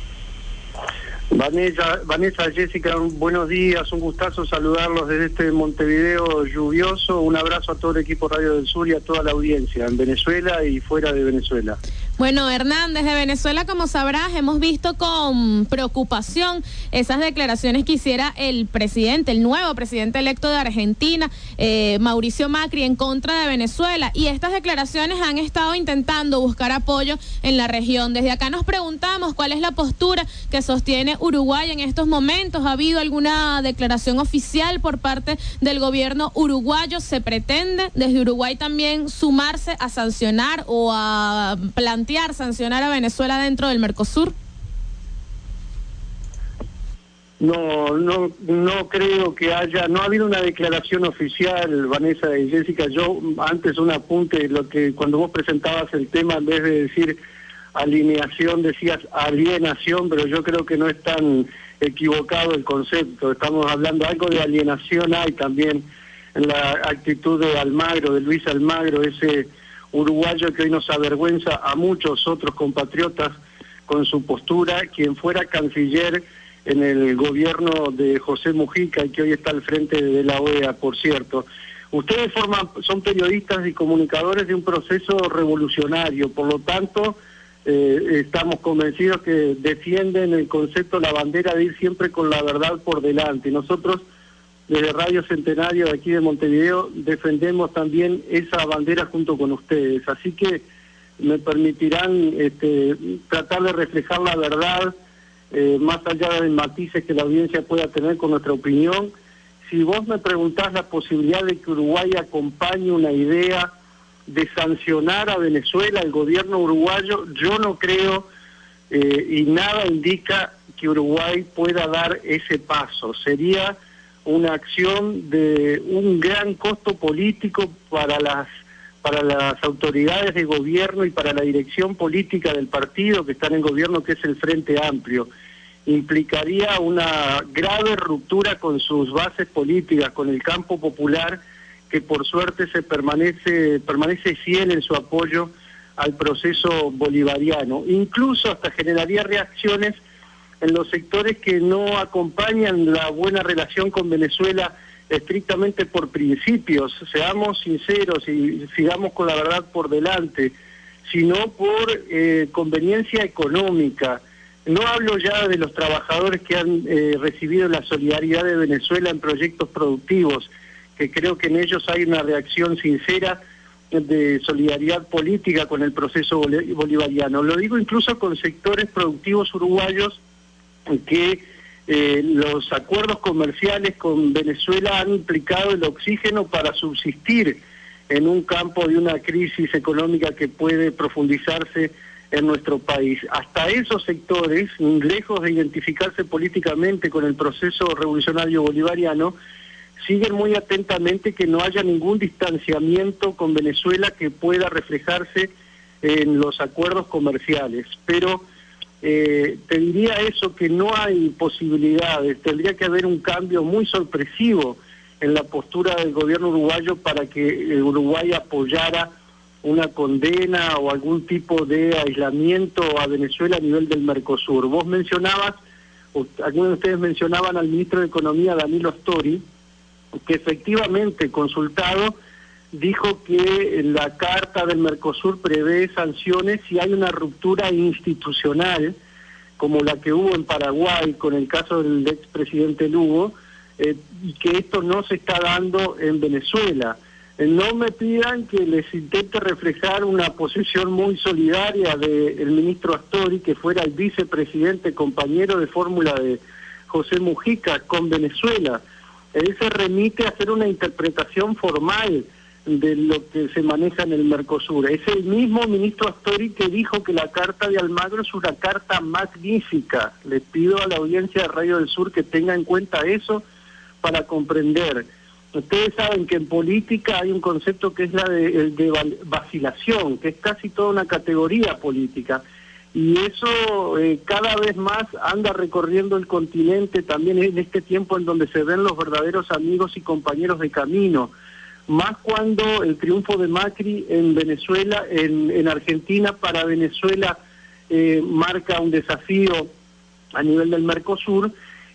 Vanessa, Vanessa, Jessica, buenos días, un gustazo saludarlos desde este Montevideo lluvioso. Un abrazo a todo el equipo Radio del Sur y a toda la audiencia en Venezuela y fuera de Venezuela. Bueno, Hernán, desde Venezuela, como sabrás, hemos visto con preocupación esas declaraciones que hiciera el presidente, el nuevo presidente electo de Argentina, eh, Mauricio Macri, en contra de Venezuela. Y estas declaraciones han estado intentando buscar apoyo en la región. Desde acá nos preguntamos cuál es la postura que sostiene Uruguay en estos momentos. ¿Ha habido alguna declaración oficial por parte del gobierno uruguayo? ¿Se pretende desde Uruguay también sumarse a sancionar o a plantear sancionar a Venezuela dentro del Mercosur? No, no, no creo que haya, no ha habido una declaración oficial, Vanessa y Jessica. Yo antes un apunte, lo que cuando vos presentabas el tema, en vez de decir alineación, decías alienación, pero yo creo que no es tan equivocado el concepto. Estamos hablando algo de alienación, hay también en la actitud de Almagro, de Luis Almagro, ese uruguayo que hoy nos avergüenza a muchos otros compatriotas con su postura, quien fuera canciller en el gobierno de José Mujica y que hoy está al frente de la O E A, por cierto. Ustedes forman, son periodistas y comunicadores de un proceso revolucionario, por lo tanto, eh, estamos convencidos que defienden el concepto, la bandera de ir siempre con la verdad por delante. Nosotros, desde Radio Centenario de aquí de Montevideo, defendemos también esa bandera junto con ustedes. Así que me permitirán este, tratar de reflejar la verdad, eh, más allá de matices que la audiencia pueda tener con nuestra opinión. Si vos me preguntás la posibilidad de que Uruguay acompañe una idea de sancionar a Venezuela, el gobierno uruguayo, yo no creo eh, y nada indica que Uruguay pueda dar ese paso. Sería una acción de un gran costo político para las para las autoridades de gobierno y para la dirección política del partido que está en el gobierno, que es el Frente Amplio. Implicaría una grave ruptura con sus bases políticas, con el campo popular, que por suerte se permanece permanece fiel en su apoyo al proceso bolivariano. Incluso hasta generaría reacciones en los sectores que no acompañan la buena relación con Venezuela estrictamente por principios, seamos sinceros y sigamos con la verdad por delante, sino por eh, conveniencia económica. No hablo ya de los trabajadores que han eh, recibido la solidaridad de Venezuela en proyectos productivos, que creo que en ellos hay una reacción sincera de solidaridad política con el proceso bolivariano. Lo digo incluso con sectores productivos uruguayos que eh, los acuerdos comerciales con Venezuela han implicado el oxígeno para subsistir en un campo de una crisis económica que puede profundizarse en nuestro país. Hasta esos sectores, lejos de identificarse políticamente con el proceso revolucionario bolivariano, siguen muy atentamente que no haya ningún distanciamiento con Venezuela que pueda reflejarse en los acuerdos comerciales. Pero eh, te diría eso, que no hay posibilidades, tendría que haber un cambio muy sorpresivo en la postura del gobierno uruguayo para que Uruguay apoyara una condena o algún tipo de aislamiento a Venezuela a nivel del Mercosur. Vos mencionabas, algunos de ustedes mencionaban al ministro de Economía, Danilo Astori, que efectivamente, consultado, dijo que la Carta del Mercosur prevé sanciones si hay una ruptura institucional, como la que hubo en Paraguay con el caso del expresidente Lugo, eh, y que esto no se está dando en Venezuela. Eh, no me pidan que les intente reflejar una posición muy solidaria del ministro Astori, que fuera el vicepresidente, compañero de fórmula de José Mujica con Venezuela. Él se remite a hacer una interpretación formal de lo que se maneja en el Mercosur. Es el mismo ministro Astori que dijo que la carta de Almagro es una carta magnífica. Les pido a la audiencia de Radio del Sur que tenga en cuenta eso para comprender. Ustedes saben que en política hay un concepto que es la de, el de vacilación, que es casi toda una categoría política. Y eso eh, cada vez más anda recorriendo el continente, también en este tiempo en donde se ven los verdaderos amigos y compañeros de camino. Más cuando el triunfo de Macri en Venezuela, en, en Argentina, para Venezuela eh, marca un desafío a nivel del Mercosur,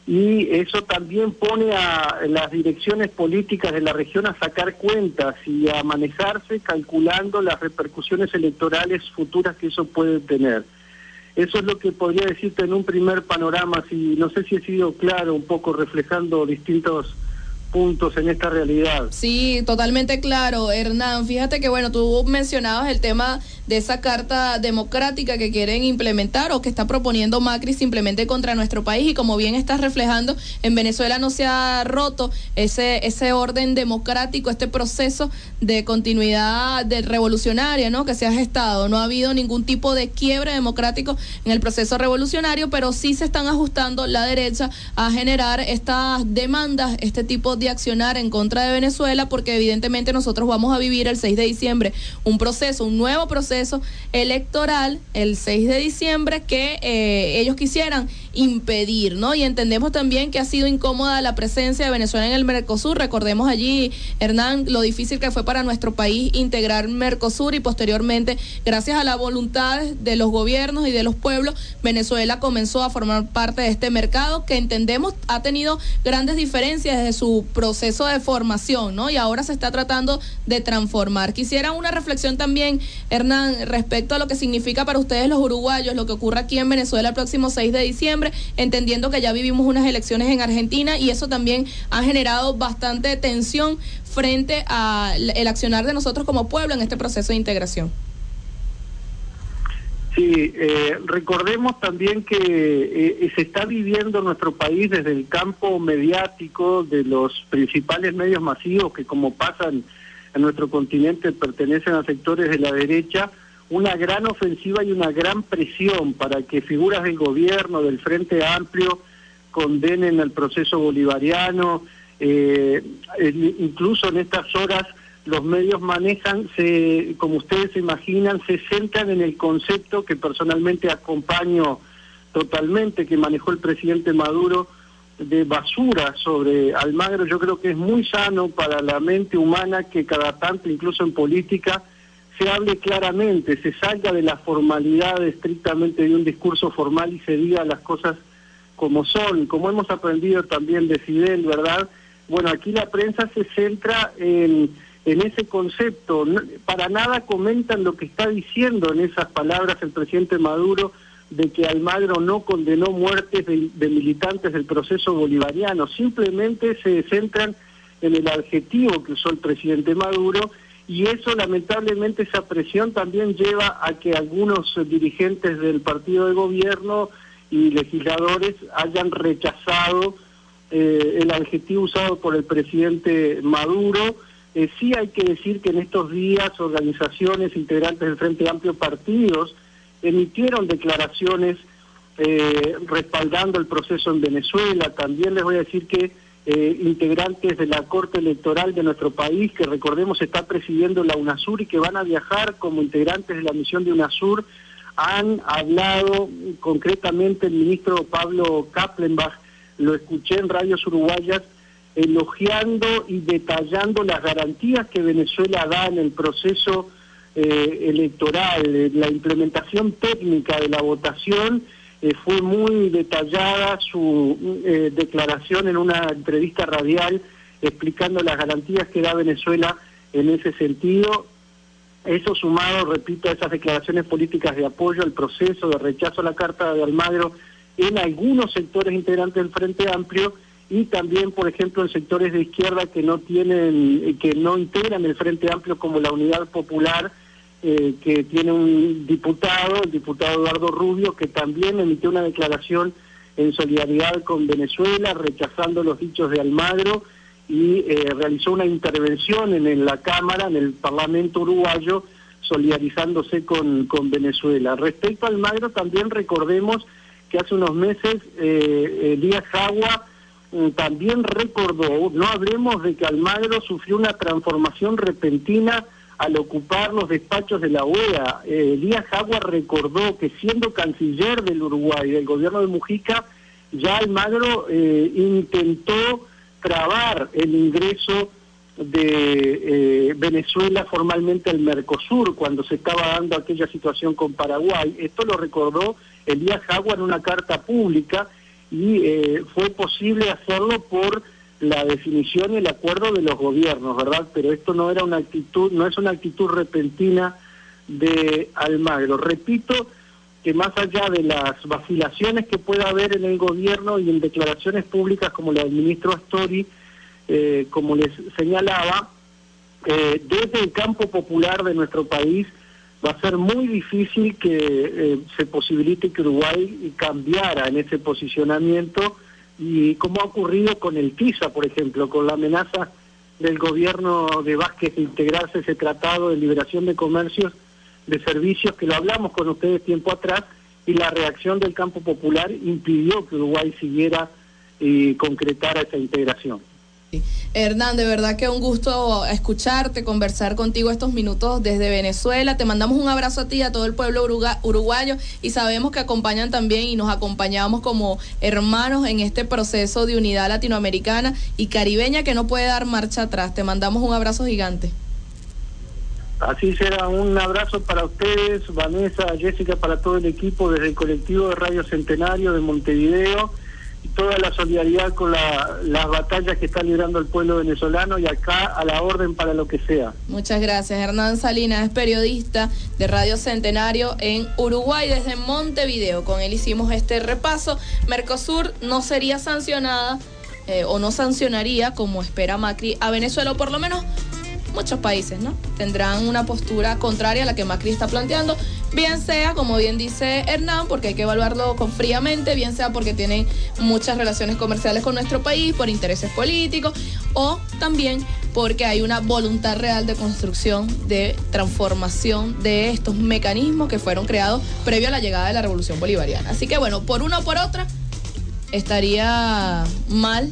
y eso también pone a las direcciones políticas de la región a sacar cuentas y a manejarse calculando las repercusiones electorales futuras que eso puede tener. Eso es lo que podría decirte en un primer panorama, si no sé si he sido claro, un poco reflejando distintos puntos en esta realidad. Sí, totalmente claro, Hernán. Fíjate que, bueno, tú mencionabas el tema de esa carta democrática que quieren implementar o que está proponiendo Macri simplemente contra nuestro país, y como bien estás reflejando, en Venezuela no se ha roto ese ese orden democrático, este proceso de continuidad de revolucionaria, ¿no?, que se ha gestado. No ha habido ningún tipo de quiebre democrático en el proceso revolucionario, pero sí se están ajustando la derecha a generar estas demandas, este tipo de de accionar en contra de Venezuela, porque evidentemente nosotros vamos a vivir el seis de diciembre un proceso, un nuevo proceso electoral el seis de diciembre que eh, ellos quisieran impedir, ¿no? Y entendemos también que ha sido incómoda la presencia de Venezuela en el Mercosur. Recordemos allí, Hernán, lo difícil que fue para nuestro país integrar Mercosur, y posteriormente, gracias a la voluntad de los gobiernos y de los pueblos, Venezuela comenzó a formar parte de este mercado que entendemos ha tenido grandes diferencias desde su proceso de formación, ¿no? Y ahora se está tratando de transformar. Quisiera una reflexión también, Hernán, respecto a lo que significa para ustedes los uruguayos lo que ocurra aquí en Venezuela el próximo seis de diciembre, entendiendo que ya vivimos unas elecciones en Argentina y eso también ha generado bastante tensión frente al accionar de nosotros como pueblo en este proceso de integración. Sí, eh, recordemos también que eh, se está viviendo en nuestro país desde el campo mediático de los principales medios masivos que, como pasan en nuestro continente, pertenecen a sectores de la derecha, una gran ofensiva y una gran presión para que figuras del gobierno, del Frente Amplio, condenen el proceso bolivariano. Eh, incluso en estas horas los medios manejan, se, como ustedes se imaginan, se centran en el concepto que personalmente acompaño totalmente, que manejó el presidente Maduro, de basura sobre Almagro. Yo creo que es muy sano para la mente humana que cada tanto, incluso en política, se hable claramente, se salga de la formalidad estrictamente de un discurso formal y se diga las cosas como son, como hemos aprendido también de Fidel, ¿verdad? Bueno, aquí la prensa se centra en... en ese concepto, para nada comentan lo que está diciendo en esas palabras el presidente Maduro, de que Almagro no condenó muertes de, de militantes del proceso bolivariano, simplemente se centran en el adjetivo que usó el presidente Maduro, y eso lamentablemente, esa presión también lleva a que algunos dirigentes del partido de gobierno y legisladores hayan rechazado eh, el adjetivo usado por el presidente Maduro. Eh, sí hay que decir que en estos días organizaciones integrantes del Frente Amplio, partidos, emitieron declaraciones eh, respaldando el proceso en Venezuela. También les voy a decir que eh, integrantes de la Corte Electoral de nuestro país, que recordemos está presidiendo la UNASUR y que van a viajar como integrantes de la misión de UNASUR, han hablado concretamente el ministro Pablo Kaplenbach, lo escuché en radios uruguayas, elogiando y detallando las garantías que Venezuela da en el proceso eh, electoral. La implementación técnica de la votación eh, fue muy detallada, su eh, declaración en una entrevista radial explicando las garantías que da Venezuela en ese sentido. Eso sumado, repito, a esas declaraciones políticas de apoyo al proceso, de rechazo a la Carta de Almagro en algunos sectores integrantes del Frente Amplio, y también, por ejemplo, en sectores de izquierda que no tienen, que no integran el Frente Amplio, como la Unidad Popular, eh, que tiene un diputado, el diputado Eduardo Rubio, que también emitió una declaración en solidaridad con Venezuela, rechazando los dichos de Almagro, y eh, realizó una intervención en, en la Cámara, en el Parlamento uruguayo, solidarizándose con, con Venezuela. Respecto a Almagro, también recordemos que hace unos meses eh, Elías Jagua también recordó, no hablemos de que Almagro sufrió una transformación repentina al ocupar los despachos de la O E A. Eh, Elías Jagua recordó que siendo canciller del Uruguay, del gobierno de Mujica, ya Almagro eh, intentó trabar el ingreso de eh, Venezuela formalmente al Mercosur, cuando se estaba dando aquella situación con Paraguay. Esto lo recordó Elías Jagua en una carta pública, y eh, fue posible hacerlo por la definición y el acuerdo de los gobiernos, ¿verdad? Pero esto no era una actitud, no es una actitud repentina de Almagro. Repito que más allá de las vacilaciones que pueda haber en el gobierno y en declaraciones públicas como la del ministro Astori, eh, como les señalaba, eh, desde el campo popular de nuestro país va a ser muy difícil que eh, se posibilite que Uruguay cambiara en ese posicionamiento, y como ha ocurrido con el TISA, por ejemplo, con la amenaza del gobierno de Vázquez de integrarse ese tratado de liberación de comercios de servicios, que lo hablamos con ustedes tiempo atrás, y la reacción del campo popular impidió que Uruguay siguiera y concretara esa integración. Hernán, de verdad que un gusto escucharte, conversar contigo estos minutos desde Venezuela. Te mandamos un abrazo a ti y a todo el pueblo uruguayo, y sabemos que acompañan también y nos acompañamos como hermanos en este proceso de unidad latinoamericana y caribeña que no puede dar marcha atrás. Te mandamos un abrazo gigante. Así será, un abrazo para ustedes, Vanessa, Jessica, para todo el equipo desde el colectivo de Radio Centenario de Montevideo, y toda la solidaridad con la, las batallas que está librando el pueblo venezolano, y acá a la orden para lo que sea. Muchas gracias. Hernán Salinas es periodista de Radio Centenario en Uruguay desde Montevideo. Con él hicimos este repaso. Mercosur no sería sancionada eh, o no sancionaría, como espera Macri, a Venezuela, o por lo menos muchos países, ¿no? Tendrán una postura contraria a la que Macri está planteando, bien sea, como bien dice Hernán, porque hay que evaluarlo con fríamente, bien sea porque tienen muchas relaciones comerciales con nuestro país, por intereses políticos, o también porque hay una voluntad real de construcción, de transformación de estos mecanismos que fueron creados previo a la llegada de la Revolución Bolivariana. Así que bueno, por una o por otra, estaría mal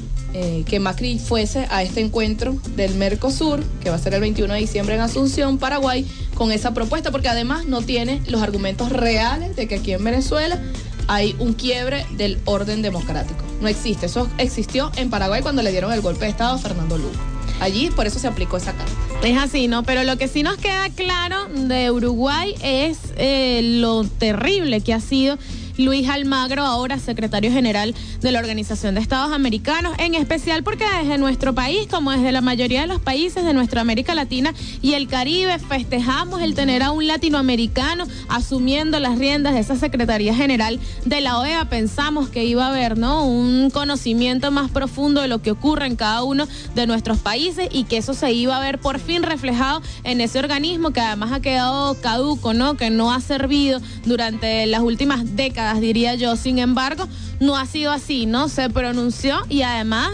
Eh, que Macri fuese a este encuentro del Mercosur, que va a ser el veintiuno de diciembre en Asunción, Paraguay, con esa propuesta, porque además no tiene los argumentos reales de que aquí en Venezuela hay un quiebre del orden democrático. No existe. Eso existió en Paraguay cuando le dieron el golpe de Estado a Fernando Lugo. Allí por eso se aplicó esa carta. Es así, ¿no? Pero lo que sí nos queda claro de Uruguay es eh, lo terrible que ha sido Luis Almagro, ahora secretario general de la Organización de Estados Americanos, en especial porque desde nuestro país, como desde la mayoría de los países de nuestra América Latina y el Caribe, festejamos el tener a un latinoamericano asumiendo las riendas de esa Secretaría General de la O E A. Pensamos que iba a haber, ¿no?, un conocimiento más profundo de lo que ocurre en cada uno de nuestros países, y que eso se iba a ver por fin reflejado en ese organismo que además ha quedado caduco, ¿no?, que no ha servido durante las últimas décadas, diría yo. Sin embargo, no ha sido así, ¿no? Se pronunció y además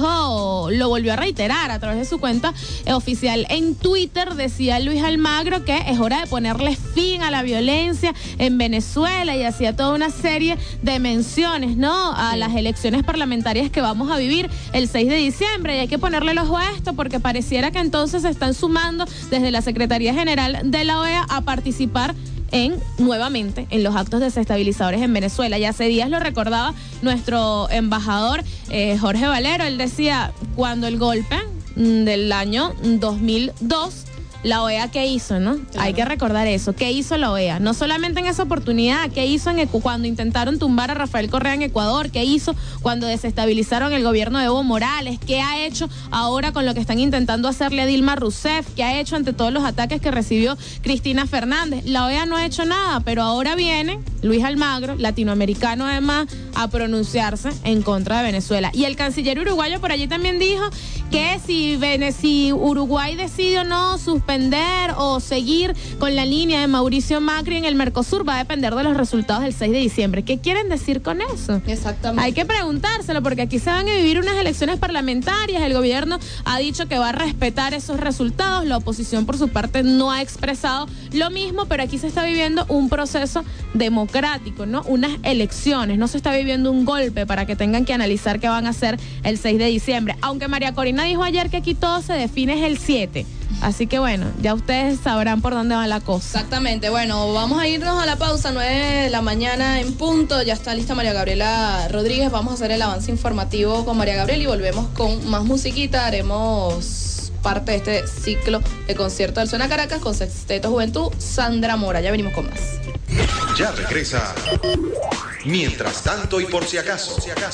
dijo, lo volvió a reiterar a través de su cuenta eh, oficial en Twitter. Decía Luis Almagro que es hora de ponerle fin a la violencia en Venezuela, y hacía toda una serie de menciones, ¿no?, a las elecciones parlamentarias que vamos a vivir el seis de diciembre, y hay que ponerle el ojo a esto porque pareciera que entonces se están sumando desde la Secretaría General de la O E A a participar en nuevamente en los actos desestabilizadores en Venezuela. Ya hace días lo recordaba nuestro embajador eh, Jorge Valero. Él decía, cuando el golpe mm, del año dos mil dos, la O E A, ¿qué hizo, no? Claro. Hay que recordar eso. ¿Qué hizo la O E A? No solamente en esa oportunidad, ¿qué hizo en Ecu- cuando intentaron tumbar a Rafael Correa en Ecuador? ¿Qué hizo cuando desestabilizaron el gobierno de Evo Morales? ¿Qué ha hecho ahora con lo que están intentando hacerle a Dilma Rousseff? ¿Qué ha hecho ante todos los ataques que recibió Cristina Fernández? La O E A no ha hecho nada, pero ahora viene Luis Almagro, latinoamericano además, a pronunciarse en contra de Venezuela. Y el canciller uruguayo por allí también dijo que si, Vene- si Uruguay decide o no suspender o seguir con la línea de Mauricio Macri en el Mercosur, va a depender de los resultados del seis de diciembre. ¿Qué quieren decir con eso? Exactamente. Hay que preguntárselo, porque aquí se van a vivir unas elecciones parlamentarias. El gobierno ha dicho que va a respetar esos resultados. La oposición, por su parte, no ha expresado lo mismo, pero aquí se está viviendo un proceso democrático, ¿no? Unas elecciones. No se está viviendo un golpe para que tengan que analizar qué van a hacer el seis de diciembre. Aunque María Corina dijo ayer que aquí todo se define es el siete. Así que bueno, ya ustedes sabrán por dónde va la cosa. Exactamente. Bueno, vamos a irnos a la pausa, nueve de la mañana en punto. Ya está lista María Gabriela Rodríguez. Vamos a hacer el avance informativo con María Gabriela y volvemos con más musiquita. Haremos parte de este ciclo de concierto del Suena Caracas con Sexteto Juventud, Sandra Mora. Ya venimos con más. Ya regresa. Mientras tanto y por si acaso.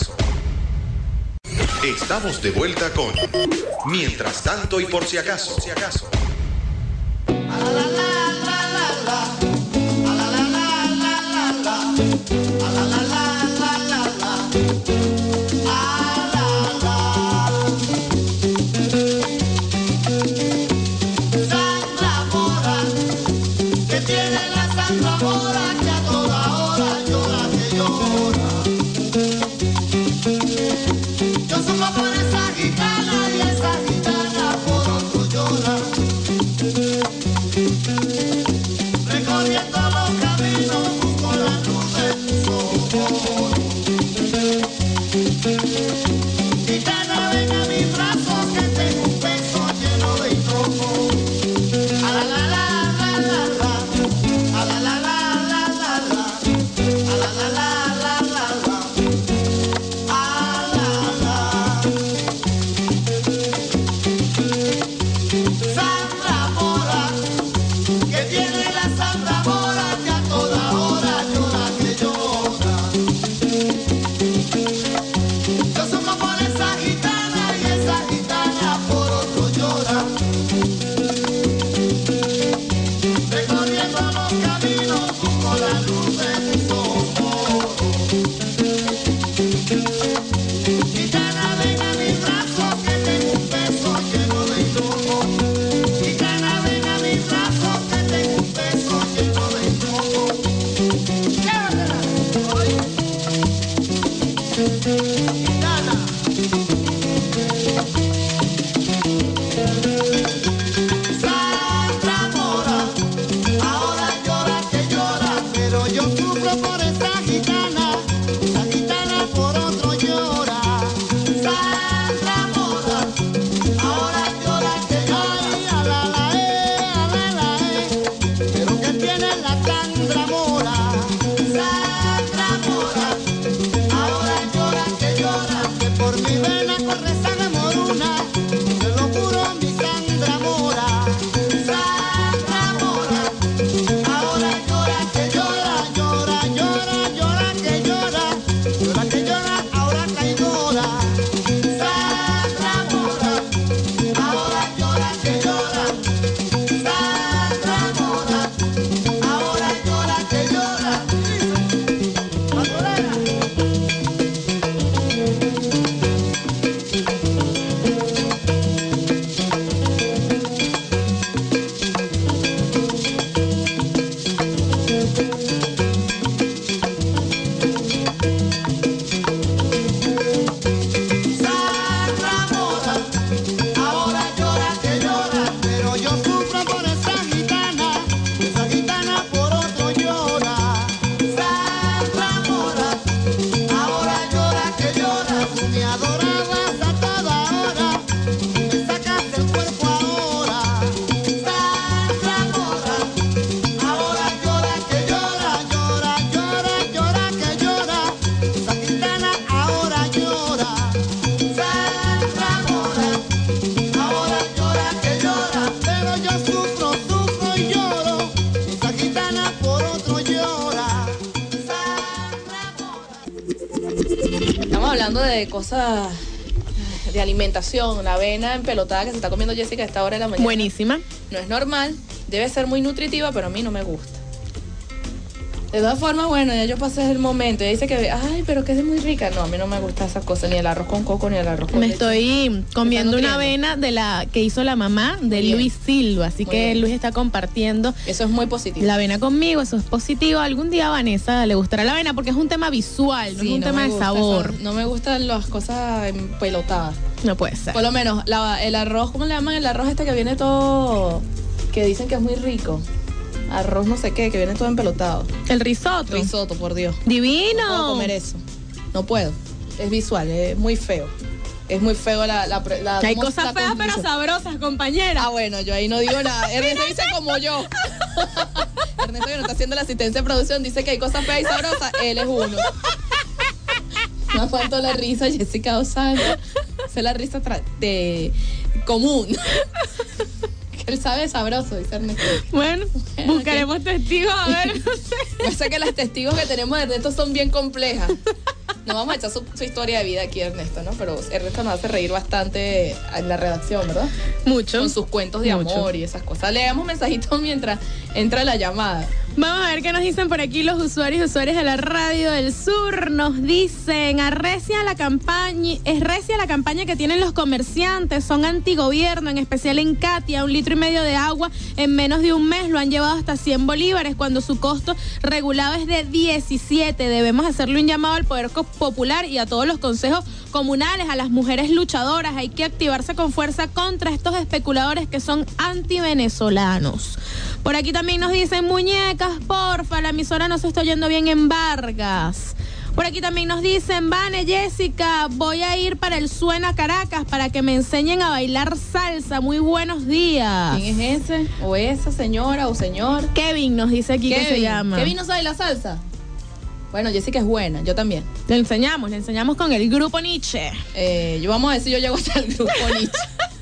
Estamos de vuelta con Mientras tanto y por si acaso. De cosas de alimentación, la avena empelotada que se está comiendo Jessica a esta hora de la mañana. Buenísima. No es normal, debe ser muy nutritiva, pero a mí no me gusta. De todas formas, bueno, ya yo pasé el momento. Ella dice que, ay, pero que es muy rica. No, a mí no me gusta esas cosas, ni el arroz con coco, ni el arroz con Me leche. estoy comiendo una avena de la que hizo la mamá de Muy Luis Silva, así Muy que bien. Luis está compartiendo. Eso es muy positivo. La avena conmigo, eso es positivo. Algún día a Vanessa le gustará la avena porque es un tema visual, no Sí, es un no tema me de gusta sabor. esa- no me gustan las cosas empelotadas. No puede ser. Por lo menos, la- el arroz, ¿cómo le llaman? El arroz este que viene todo, que dicen que es muy rico. Arroz no sé qué, que viene todo empelotado. El risotto. Risotto, por Dios. Divino. No puedo comer eso. No puedo. Es visual, es muy feo. Es muy feo la... la, la Hay ¿cómo- cosas la feas pero construcción? sabrosas, compañera. Ah, bueno, yo ahí no digo nada. Ernesto dice como yo. Ernesto, que no está haciendo la asistencia de producción, dice que hay cosas feas y sabrosas. Él es uno. No faltó la risa, Jessica Osana. Esa es la risa tra- de común. Que él sabe sabroso, dice Ernesto. Bueno, Buscaremos testigos, a ver. Yo sé que las testigos que tenemos de Ernesto son bien complejas. No vamos a echar su, su historia de vida aquí, Ernesto, ¿no? Pero Ernesto nos hace reír bastante en la redacción, ¿verdad? Mucho. Con sus cuentos de Mucho. amor y esas cosas. Leamos mensajitos mientras entra la llamada. Vamos a ver qué nos dicen por aquí los usuarios y usuarias de la Radio del Sur. Nos dicen, arrecia la campaña, es recia la campaña que tienen los comerciantes, son antigobierno, en especial en Katia, un litro y medio de agua en menos de un mes lo han llevado hasta cien bolívares, cuando su costo regulado es de diecisiete. Debemos hacerle un llamado al Poder Popular y a todos los consejos comunales, a las mujeres luchadoras. Hay que activarse con fuerza contra estos especuladores que son antivenezolanos. Por aquí también nos dicen, muñecas, porfa, la emisora no se está oyendo bien en Vargas. Por aquí también nos dicen, Vane, Jessica, voy a ir para el Suena Caracas para que me enseñen a bailar salsa. Muy buenos días. ¿Quién es ese? ¿O esa señora o señor? Kevin nos dice aquí Kevin. que se llama. ¿Kevin no sabe la salsa? Bueno, Jessica es buena, yo también. Le enseñamos, le enseñamos con el grupo Nietzsche. Eh, yo vamos a decir, yo llego hasta el grupo Nietzsche.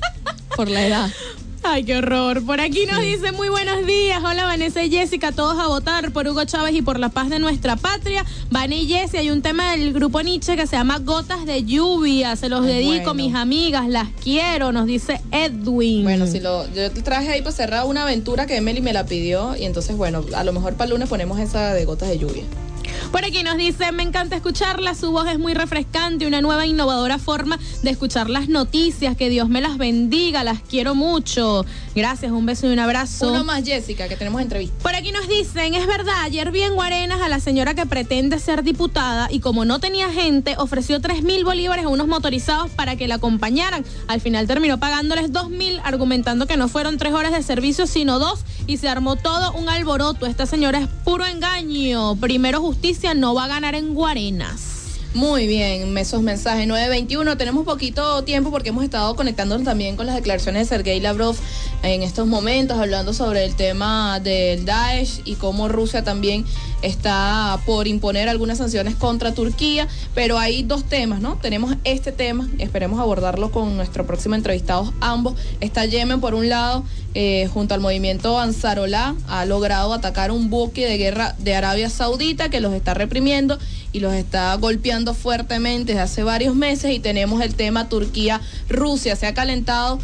Por la edad. Ay, qué horror. Por aquí nos dice, muy buenos días. Hola, Vanessa y Jessica, todos a votar por Hugo Chávez y por la paz de nuestra patria. Vane y Jessy, hay un tema del grupo Nietzsche que se llama Gotas de Lluvia. Se los Ay, dedico, bueno. mis amigas, las quiero, nos dice Edwin. Bueno, si lo, yo te traje ahí para cerrar una aventura que Emily me la pidió. Y entonces, bueno, a lo mejor para el lunes ponemos esa de Gotas de Lluvia. Por aquí nos dice, me encanta escucharla, su voz es muy refrescante, una nueva innovadora forma de escuchar las noticias, que Dios me las bendiga, las quiero mucho. Gracias, un beso y un abrazo. Uno más, Jessica, que tenemos entrevista. Por aquí nos dicen, es verdad, ayer vi en Guarenas a la señora que pretende ser diputada y como no tenía gente, ofreció tres mil bolívares a unos motorizados para que la acompañaran. Al final terminó pagándoles dos mil, argumentando que no fueron tres horas de servicio, sino dos, y se armó todo un alboroto. Esta señora es puro engaño. Primero justicia, no va a ganar en Guarenas. Muy bien, esos mensajes. nueve veintiuno, tenemos poquito tiempo porque hemos estado conectándonos también con las declaraciones de Sergei Lavrov en estos momentos, hablando sobre el tema del Daesh y cómo Rusia también está por imponer algunas sanciones contra Turquía, pero hay dos temas, ¿no? Tenemos este tema, esperemos abordarlo con nuestro próximo entrevistado ambos. Está Yemen por un lado, eh, junto al movimiento Ansarolá, ha logrado atacar un buque de guerra de Arabia Saudita que los está reprimiendo y los está golpeando fuertemente desde hace varios meses, y tenemos el tema Turquía-Rusia. Se ha calentado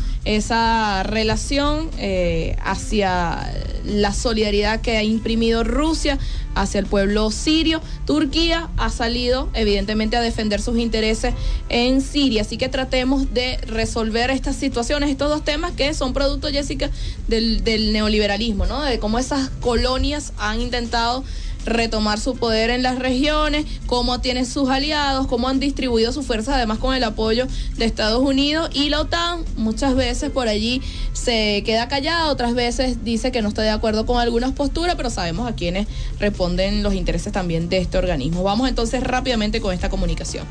esa relación eh, hacia la solidaridad que ha imprimido Rusia hacia el pueblo sirio. Turquía ha salido evidentemente a defender sus intereses en Siria, así que tratemos de resolver estas situaciones, estos dos temas que son producto, Jessica, del, del neoliberalismo, ¿no? De cómo esas colonias han intentado retomar su poder en las regiones, cómo tienen sus aliados, cómo han distribuido sus fuerzas, además con el apoyo de Estados Unidos y la OTAN. Muchas veces por allí se queda callada, otras veces dice que no está de acuerdo con algunas posturas, pero sabemos a quiénes responden los intereses también de este organismo. Vamos entonces rápidamente con esta comunicación.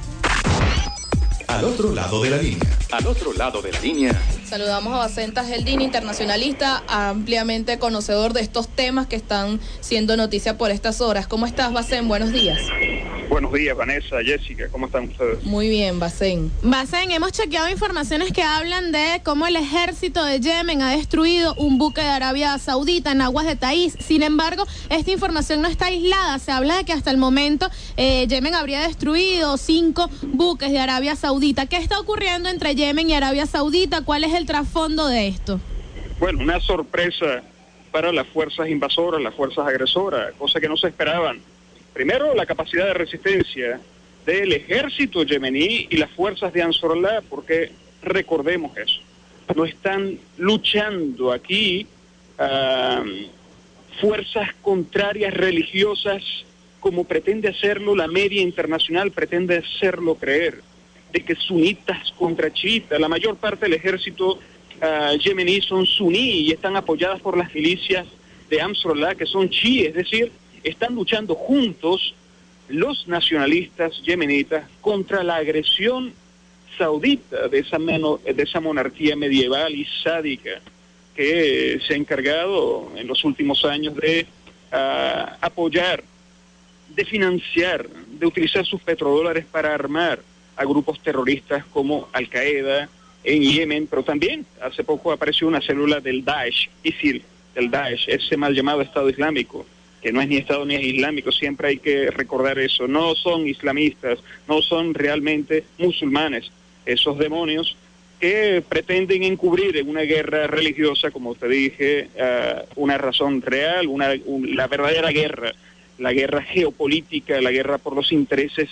Al otro lado de la línea. Al otro lado de la línea. Saludamos a Bacenta Geldini, internacionalista, ampliamente conocedor de estos temas que están siendo noticia por estas horas. ¿Cómo estás, Bacén? Buenos días. Buenos días, Vanessa, Jessica, ¿cómo están ustedes? Muy bien, Bacén. Bacén, hemos chequeado informaciones que hablan de cómo el ejército de Yemen ha destruido un buque de Arabia Saudita en aguas de Taís. Sin embargo, esta información no está aislada. Se habla de que hasta el momento eh, Yemen habría destruido cinco buques de Arabia Saudita. ¿Qué está ocurriendo entre Yemen y Arabia Saudita? ¿Cuál es el trasfondo de esto? Bueno, una sorpresa para las fuerzas invasoras, las fuerzas agresoras, cosa que no se esperaban. Primero, la capacidad de resistencia del ejército yemení y las fuerzas de Ansarolá, porque recordemos eso, no están luchando aquí uh, fuerzas contrarias religiosas como pretende hacerlo la media internacional, pretende hacerlo creer, de que sunitas contra chiitas. La mayor parte del ejército uh, yemení son suní y están apoyadas por las milicias de Ansarolá, que son chiíes, es decir, están luchando juntos los nacionalistas yemenitas contra la agresión saudita de esa, meno, de esa monarquía medieval y sádica que se ha encargado en los últimos años de uh, apoyar, de financiar, de utilizar sus petrodólares para armar a grupos terroristas como Al Qaeda en Yemen, pero también hace poco apareció una célula del Daesh, ISIL, el Daesh, ese mal llamado Estado Islámico, que no es ni Estado ni es islámico, siempre hay que recordar eso, no son islamistas, no son realmente musulmanes, esos demonios que pretenden encubrir en una guerra religiosa, como te dije, uh, una razón real, una, un, la verdadera guerra, la guerra geopolítica, la guerra por los intereses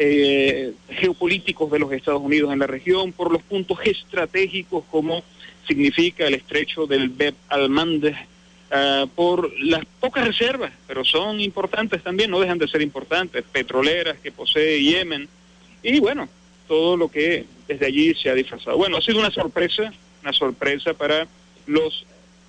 eh, geopolíticos de los Estados Unidos en la región, por los puntos estratégicos como significa el estrecho del Bab al-Mandeb, Uh, por las pocas reservas, pero son importantes también, no dejan de ser importantes, petroleras que posee Yemen, y bueno, todo lo que desde allí se ha disfrazado. Bueno, ha sido una sorpresa, una sorpresa para los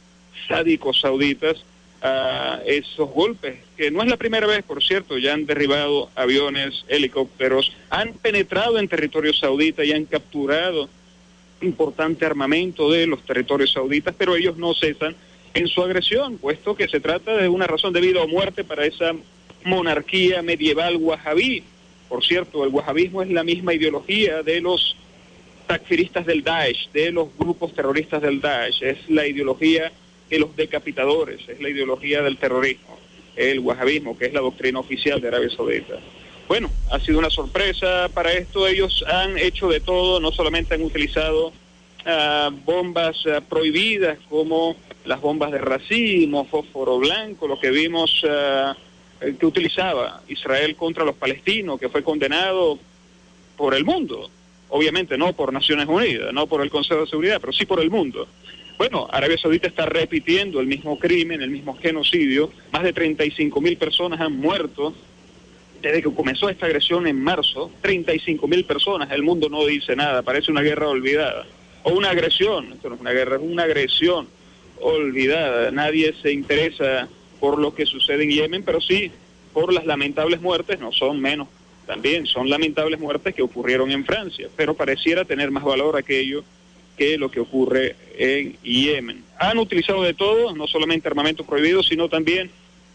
sádicos sauditas, uh, esos golpes, que no es la primera vez, por cierto, ya han derribado aviones, helicópteros, han penetrado en territorio saudita y han capturado importante armamento de los territorios sauditas, pero ellos no cesan en su agresión, puesto que se trata de una razón de vida o muerte para esa monarquía medieval wahabí. Por cierto, el wahabismo es la misma ideología de los takfiristas del Daesh, de los grupos terroristas del Daesh, es la ideología de los decapitadores, es la ideología del terrorismo, el wahabismo, que es la doctrina oficial de Arabia Saudita. Bueno, ha sido una sorpresa para esto, ellos han hecho de todo, no solamente han utilizado uh, bombas uh, prohibidas como las bombas de racimo, fósforo blanco, lo que vimos uh, que utilizaba Israel contra los palestinos, que fue condenado por el mundo, obviamente no por Naciones Unidas, no por el Consejo de Seguridad, pero sí por el mundo. Bueno, Arabia Saudita está repitiendo el mismo crimen, el mismo genocidio, más de treinta y cinco mil personas han muerto desde que comenzó esta agresión en marzo, treinta y cinco mil personas, el mundo no dice nada, parece una guerra olvidada, o una agresión, esto no es una guerra, es una agresión olvidada, nadie se interesa por lo que sucede en Yemen, pero sí por las lamentables muertes, no son menos, también son lamentables muertes que ocurrieron en Francia, pero pareciera tener más valor aquello que lo que ocurre en Yemen. Han utilizado de todo, no solamente armamento prohibido, sino también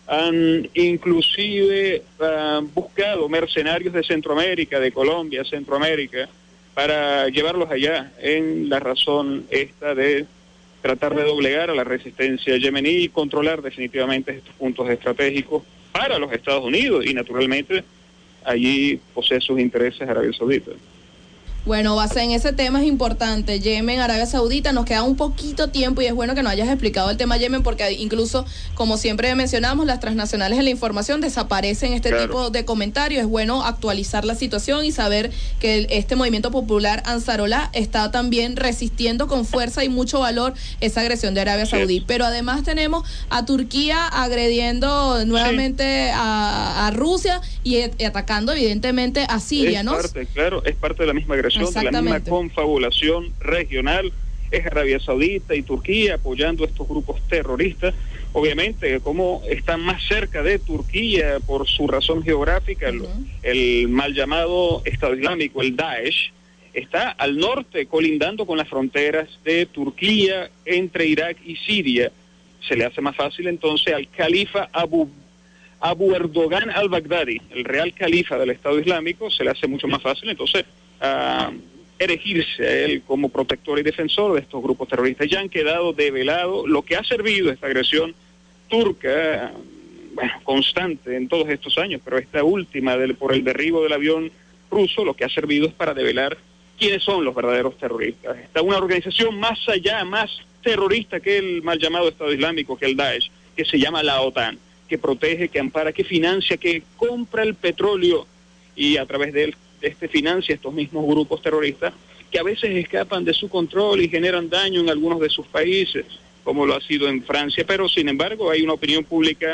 han inclusive uh, buscado mercenarios de Centroamérica, de Colombia, Centroamérica, para llevarlos allá en la razón esta de tratar de doblegar a la resistencia yemení y controlar definitivamente estos puntos estratégicos para los Estados Unidos y naturalmente allí posee sus intereses Arabia Saudita. Bueno, base en ese tema es importante, Yemen, Arabia Saudita, nos queda un poquito tiempo y es bueno que nos hayas explicado el tema Yemen porque incluso, como siempre mencionamos, las transnacionales en la información desaparecen este claro. tipo de comentarios, es bueno actualizar la situación y saber que el, este movimiento popular Ansarolá está también resistiendo con fuerza y mucho valor esa agresión de Arabia Saudí, sí. pero además tenemos a Turquía agrediendo nuevamente sí. a, a Rusia y, y atacando evidentemente a Siria, es ¿no? Parte, claro, es parte de la misma agresión, de la misma confabulación regional, es Arabia Saudita y Turquía apoyando a estos grupos terroristas, obviamente como están más cerca de Turquía por su razón geográfica, uh-huh. el, el mal llamado Estado Islámico, el Daesh, está al norte colindando con las fronteras de Turquía entre Irak y Siria, se le hace más fácil entonces al califa Abu Abu Erdogan al-Baghdadi, el real califa del Estado Islámico, se le hace mucho más fácil entonces a erigirse a él como protector y defensor de estos grupos terroristas. Ya han quedado develado lo que ha servido esta agresión turca, bueno, constante en todos estos años, pero esta última del, por el derribo del avión ruso, lo que ha servido es para develar quiénes son los verdaderos terroristas. Está una organización más allá, más terrorista que el mal llamado Estado Islámico, que el Daesh, que se llama la OTAN, que protege, que ampara, que financia, que compra el petróleo y a través de él este financia estos mismos grupos terroristas que a veces escapan de su control y generan daño en algunos de sus países, como lo ha sido en Francia, pero sin embargo hay una opinión pública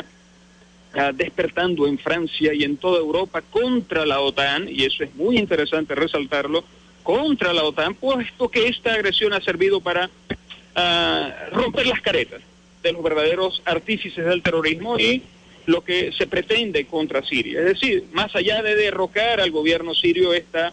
uh, despertando en Francia y en toda Europa contra la OTAN, y eso es muy interesante resaltarlo, contra la OTAN, puesto que esta agresión ha servido para uh, romper las caretas de los verdaderos artífices del terrorismo y lo que se pretende contra Siria. Es decir, más allá de derrocar al gobierno sirio, está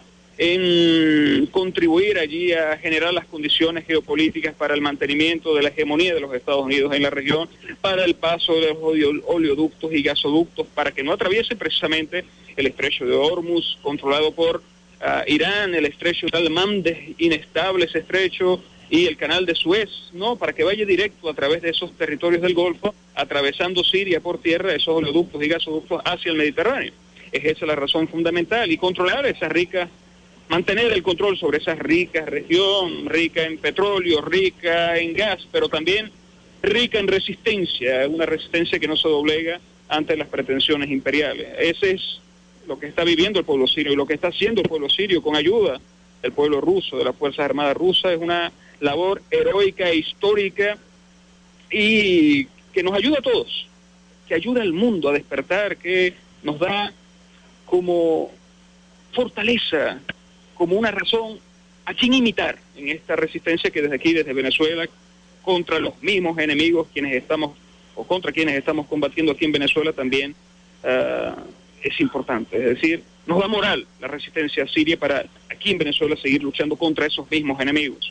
en contribuir allí a generar las condiciones geopolíticas para el mantenimiento de la hegemonía de los Estados Unidos en la región, para el paso de los oleoductos y gasoductos, para que no atraviese precisamente el estrecho de Hormuz, controlado por uh, Irán, el estrecho de Al-Mandeb, inestable ese estrecho, y el canal de Suez, ¿no? Para que vaya directo a través de esos territorios del Golfo, atravesando Siria por tierra, esos oleoductos y gasoductos hacia el Mediterráneo. Es esa la razón fundamental, y controlar esa rica, mantener el control sobre esa rica región, rica en petróleo, rica en gas, pero también rica en resistencia, una resistencia que no se doblega ante las pretensiones imperiales. Ese es lo que está viviendo el pueblo sirio, y lo que está haciendo el pueblo sirio con ayuda del pueblo ruso, de las Fuerzas Armadas rusas, es una labor heroica e histórica, y que nos ayuda a todos, que ayuda al mundo a despertar, que nos da como fortaleza, como una razón a quien imitar en esta resistencia que desde aquí, desde Venezuela, contra los mismos enemigos quienes estamos, o contra quienes estamos combatiendo aquí en Venezuela también, uh, es importante. Es decir, nos da moral la resistencia siria para aquí en Venezuela seguir luchando contra esos mismos enemigos.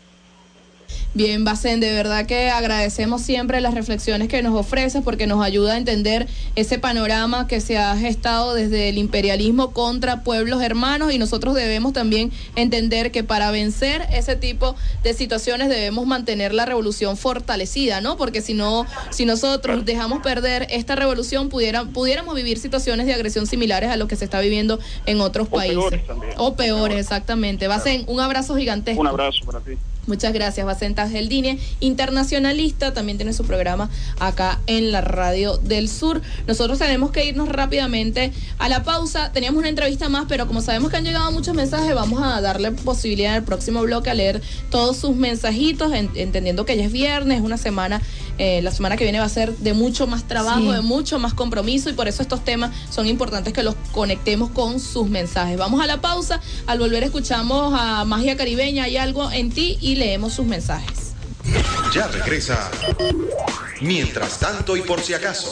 Bien, Bacén, de verdad que agradecemos siempre las reflexiones que nos ofreces, porque nos ayuda a entender ese panorama que se ha gestado desde el imperialismo contra pueblos hermanos, y nosotros debemos también entender que para vencer ese tipo de situaciones debemos mantener la revolución fortalecida, ¿no? Porque si no, si nosotros dejamos perder esta revolución, pudiera, pudiéramos vivir situaciones de agresión similares a lo que se está viviendo en otros países. O peores también. O peores, exactamente. Bacén, un abrazo gigantesco. Un abrazo para ti. Muchas gracias, Bacén Tajeldine, internacionalista, también tiene su programa acá en la Radio del Sur. Nosotros tenemos que irnos rápidamente a la pausa. Teníamos una entrevista más, pero como sabemos que han llegado muchos mensajes, vamos a darle posibilidad en el próximo bloque a leer todos sus mensajitos, en, entendiendo que ya es viernes, una semana, eh, la semana que viene va a ser de mucho más trabajo, sí, de mucho más compromiso, y por eso estos temas son importantes que los conectemos con sus mensajes. Vamos a la pausa. Al volver escuchamos a Magia Caribeña, Hay Algo en Ti, y leemos sus mensajes. Ya regresa. Mientras tanto y por si acaso.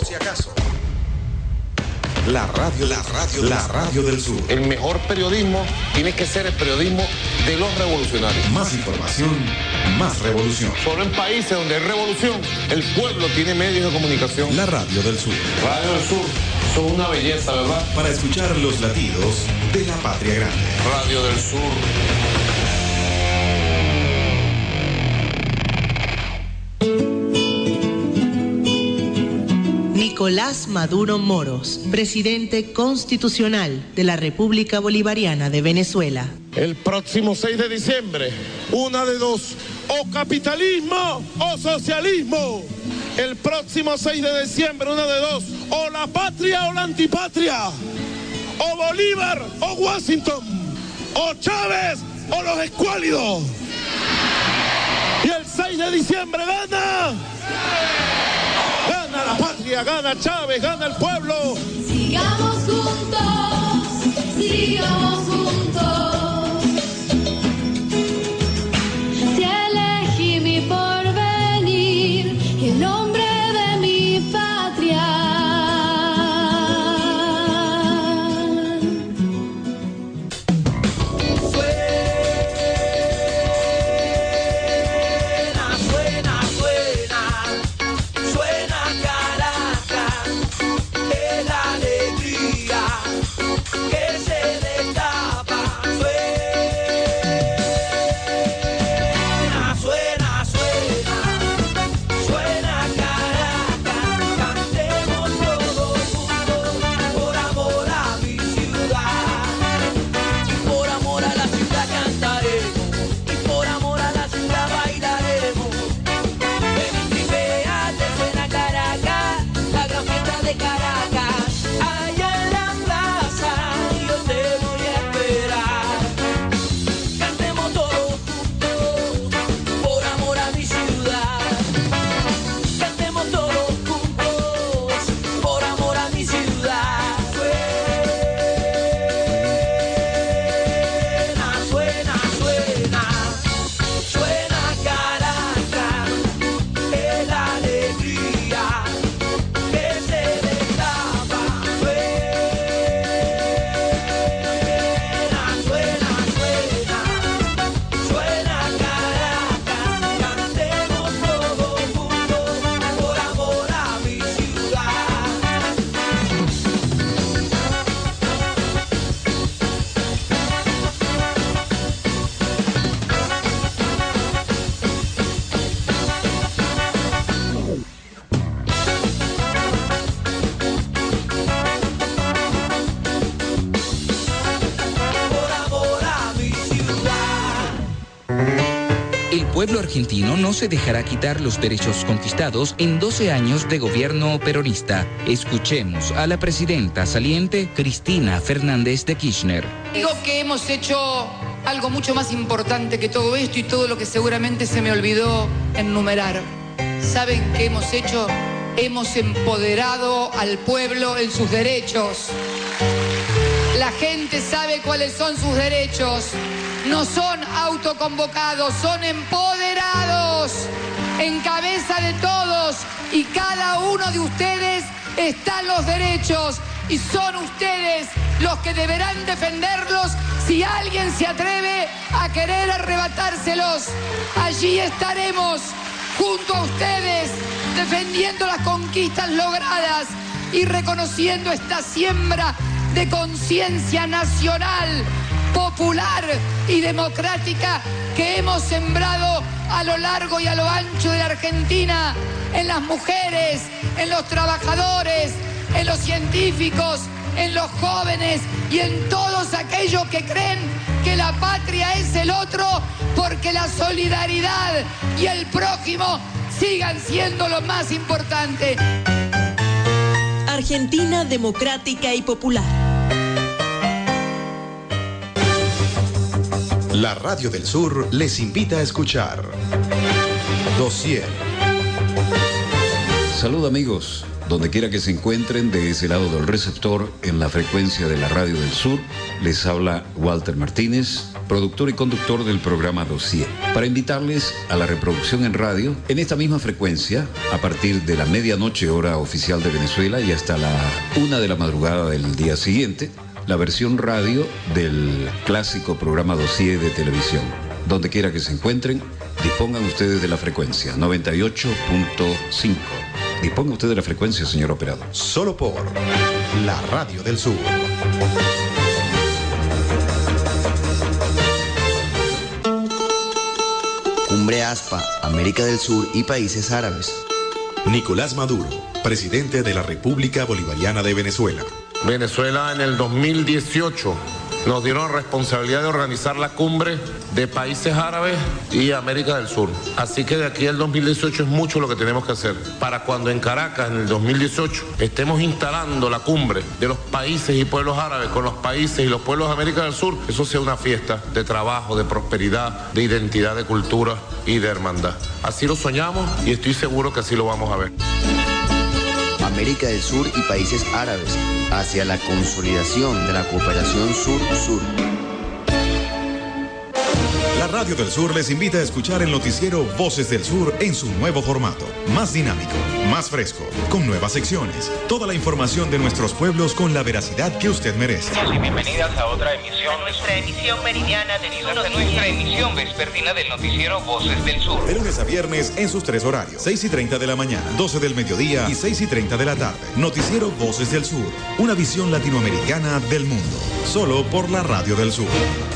La radio, la radio, la radio del sur. El mejor periodismo tiene que ser el periodismo de los revolucionarios. Más información, más revolución. Solo en países donde hay revolución, el pueblo tiene medios de comunicación. La radio del sur. Radio del Sur, son una belleza, ¿verdad? Para escuchar los latidos de la patria grande. Radio del Sur. Nicolás Maduro Moros, presidente constitucional de la República Bolivariana de Venezuela. El próximo seis de diciembre, una de dos, o capitalismo o socialismo. El próximo seis de diciembre, una de dos, o la patria o la antipatria, o Bolívar o Washington, o Chávez o los escuálidos. Y el seis de diciembre gana. Gana la patria, gana Chávez, gana el pueblo. Sigamos juntos, sigamos juntos. Si elegí mi porvenir y el nombre de mi patria. Que se destaca. pueblo argentino no se dejará quitar los derechos conquistados en doce años de gobierno peronista. Escuchemos a la presidenta saliente Cristina Fernández de Kirchner. Digo que hemos hecho algo mucho más importante que todo esto y todo lo que seguramente se me olvidó enumerar. ¿Saben qué hemos hecho? Hemos empoderado al pueblo en sus derechos. La gente sabe cuáles son sus derechos. No son autoconvocados, son empoderados. En cabeza de todos y cada uno de ustedes están los derechos y son ustedes los que deberán defenderlos si alguien se atreve a querer arrebatárselos. Allí estaremos junto a ustedes defendiendo las conquistas logradas y reconociendo esta siembra de conciencia nacional, popular y democrática que hemos sembrado a lo largo y a lo ancho de la Argentina, en las mujeres, en los trabajadores, en los científicos, en los jóvenes y en todos aquellos que creen que la patria es el otro, porque la solidaridad y el prójimo sigan siendo lo más importante. Argentina democrática y popular. La Radio del Sur les invita a escuchar Dossier. Salud amigos, donde quiera que se encuentren de ese lado del receptor en la frecuencia de la Radio del Sur, les habla Walter Martínez, productor y conductor del programa Dossier, para invitarles a la reproducción en radio en esta misma frecuencia a partir de la medianoche hora oficial de Venezuela y hasta la una de la madrugada del día siguiente, la versión radio del clásico programa Dossier de televisión. Donde quiera que se encuentren, dispongan ustedes de la frecuencia noventa y ocho punto cinco. Disponga usted de la frecuencia, señor operador. Solo por la Radio del Sur. Cumbre ASPA, América del Sur y países árabes. Nicolás Maduro, presidente de la República Bolivariana de Venezuela. Venezuela en el dos mil dieciocho nos dieron responsabilidad de organizar la cumbre de países árabes y América del Sur. Así que de aquí al dos mil dieciocho es mucho lo que tenemos que hacer. Para cuando en Caracas, en el dos mil dieciocho, estemos instalando la cumbre de los países y pueblos árabes con los países y los pueblos de América del Sur, eso sea una fiesta de trabajo, de prosperidad, de identidad, de cultura y de hermandad. Así lo soñamos y estoy seguro que así lo vamos a ver. América del Sur y países árabes, hacia la consolidación de la cooperación sur-sur. La Radio del Sur les invita a escuchar el noticiero Voces del Sur en su nuevo formato, más dinámico, más fresco, con nuevas secciones, toda la información de nuestros pueblos con la veracidad que usted merece. Y bienvenidas a otra emisión a nuestra emisión meridiana de nuestra, nuestra emisión vespertina del noticiero Voces del Sur. De lunes a viernes en sus tres horarios, seis y treinta de la mañana, doce del mediodía y seis y treinta de la tarde. Noticiero Voces del Sur, una visión latinoamericana del mundo, solo por la Radio del Sur.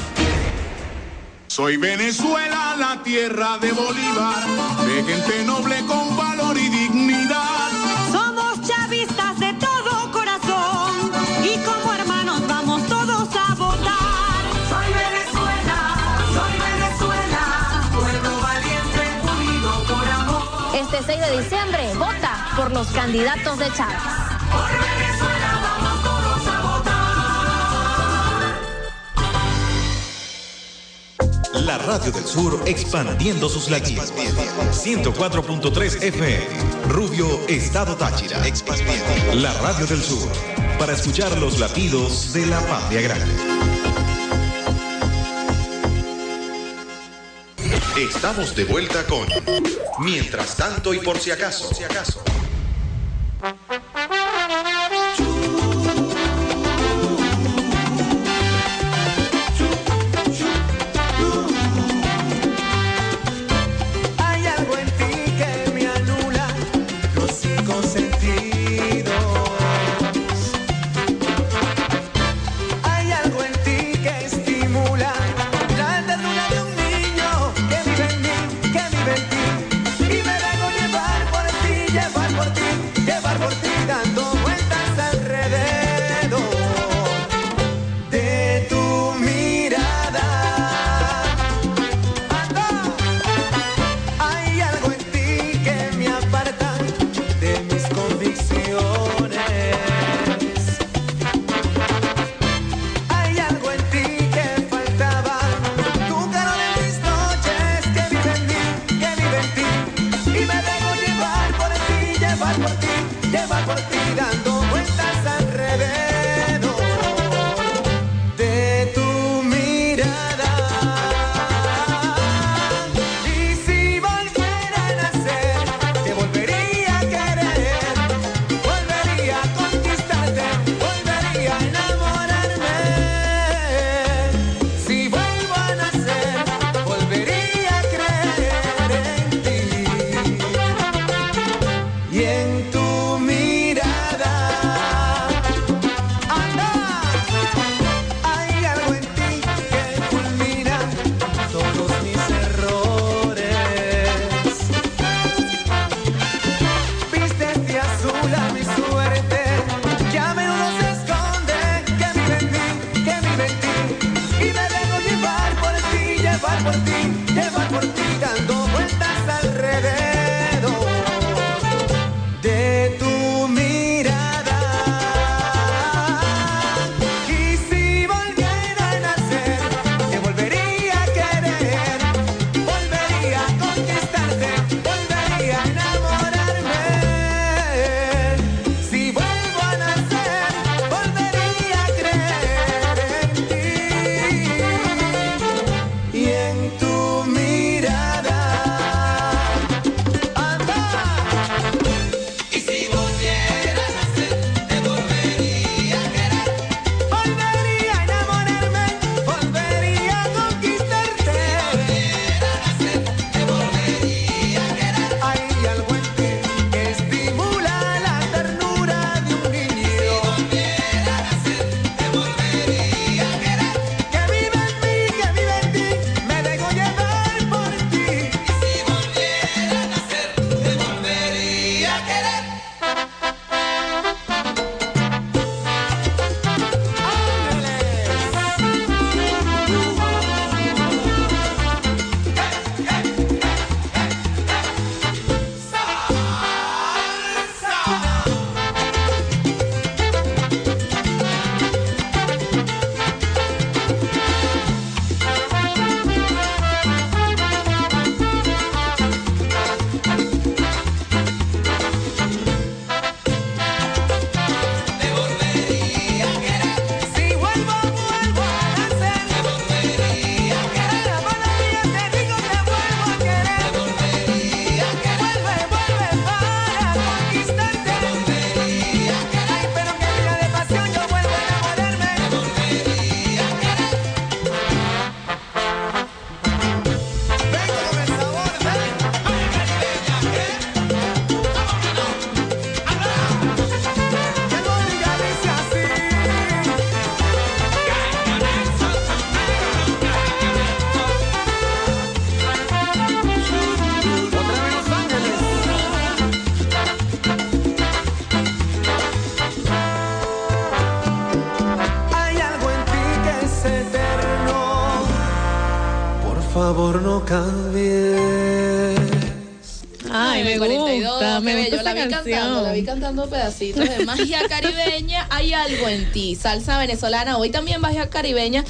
Soy Venezuela, la tierra de Bolívar, de gente noble con valor y dignidad. Somos chavistas de todo corazón y como hermanos vamos todos a votar. Soy Venezuela, soy Venezuela, pueblo valiente, unido por amor. Este seis de diciembre, vota por los candidatos de Chávez. Por Venezuela vamos todos a votar. La Radio del Sur expandiendo sus latidos. ciento cuatro punto tres F M, Rubio, Estado Táchira. La Radio del Sur, para escuchar los latidos de la patria grande. Estamos de vuelta con Mientras tanto y por si acaso. Por si acaso. Llevar favor no cambies. Ay, me cuarenta y dos, gusta, me bebé, gusta yo la esa vi canción. cantando, la vi cantando pedacitos de magia caribeña. Hay algo en ti, salsa venezolana. Hoy también magia caribeña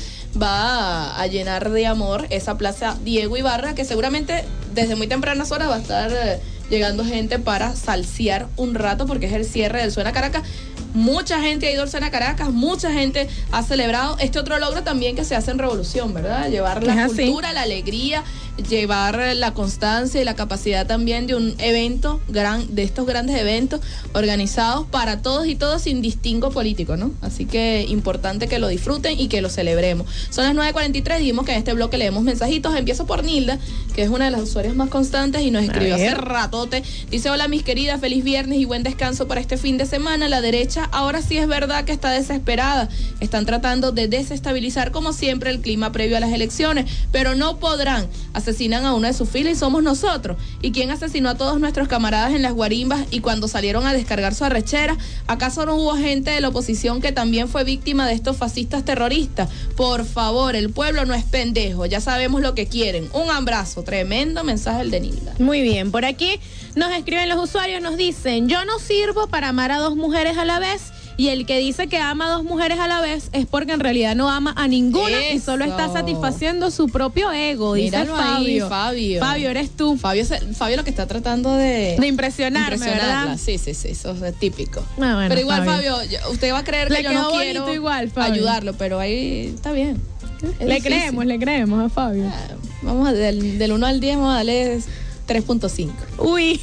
va a, a llenar de amor esa plaza Diego Ibarra, que seguramente desde muy tempranas horas va a estar eh, llegando gente para salsear un rato, porque es el cierre del Suena Caracas. Mucha gente ha ido al Suena Caracas, mucha gente ha celebrado este otro logro también que se hace en Revolución, ¿verdad? Llevar la Es así. cultura, la alegría, llevar la constancia y la capacidad también de un evento, gran, de estos grandes eventos organizados para todos y todas sin distingo político, ¿no? Así que importante que lo disfruten y que lo celebremos. Son las nueve cuarenta y tres, dijimos que en este bloque leemos mensajitos. Empiezo por Nilda, que es una de las usuarias más constantes y nos escribió hace ratote. Dice: hola mis queridas, feliz viernes y buen descanso para este fin de semana. La derecha ahora sí es verdad que está desesperada. Están tratando de desestabilizar como siempre el clima previo a las elecciones, pero no podrán. Asesinan a uno de sus filas y somos nosotros. ¿Y quién asesinó a todos nuestros camaradas en las guarimbas y cuando salieron a descargar su arrechera? ¿Acaso no hubo gente de la oposición que también fue víctima de estos fascistas terroristas? Por favor, el pueblo no es pendejo, ya sabemos lo que quieren. Un abrazo, tremendo mensaje el de Nilda. Muy bien, por aquí nos escriben los usuarios, nos dicen: yo no sirvo para amar a dos mujeres a la vez. Y el que dice que ama a dos mujeres a la vez es porque en realidad no ama a ninguna. Eso. Y solo está satisfaciendo su propio ego. Míralo dice Fabio. ahí, Fabio. Fabio, eres tú. Fabio, Fabio lo que está tratando de... De impresionarme, impresionarla. ¿verdad? Sí, sí, sí, eso es típico. Ah, bueno, pero igual, Fabio, Fabio, usted va a creer que le yo quedó no bonito quiero igual, Fabio. ayudarlo, pero ahí está bien. Es le difícil. creemos, le creemos a Fabio. Ah, vamos a, del, del uno al diez, vamos a darle tres punto cinco. Uy,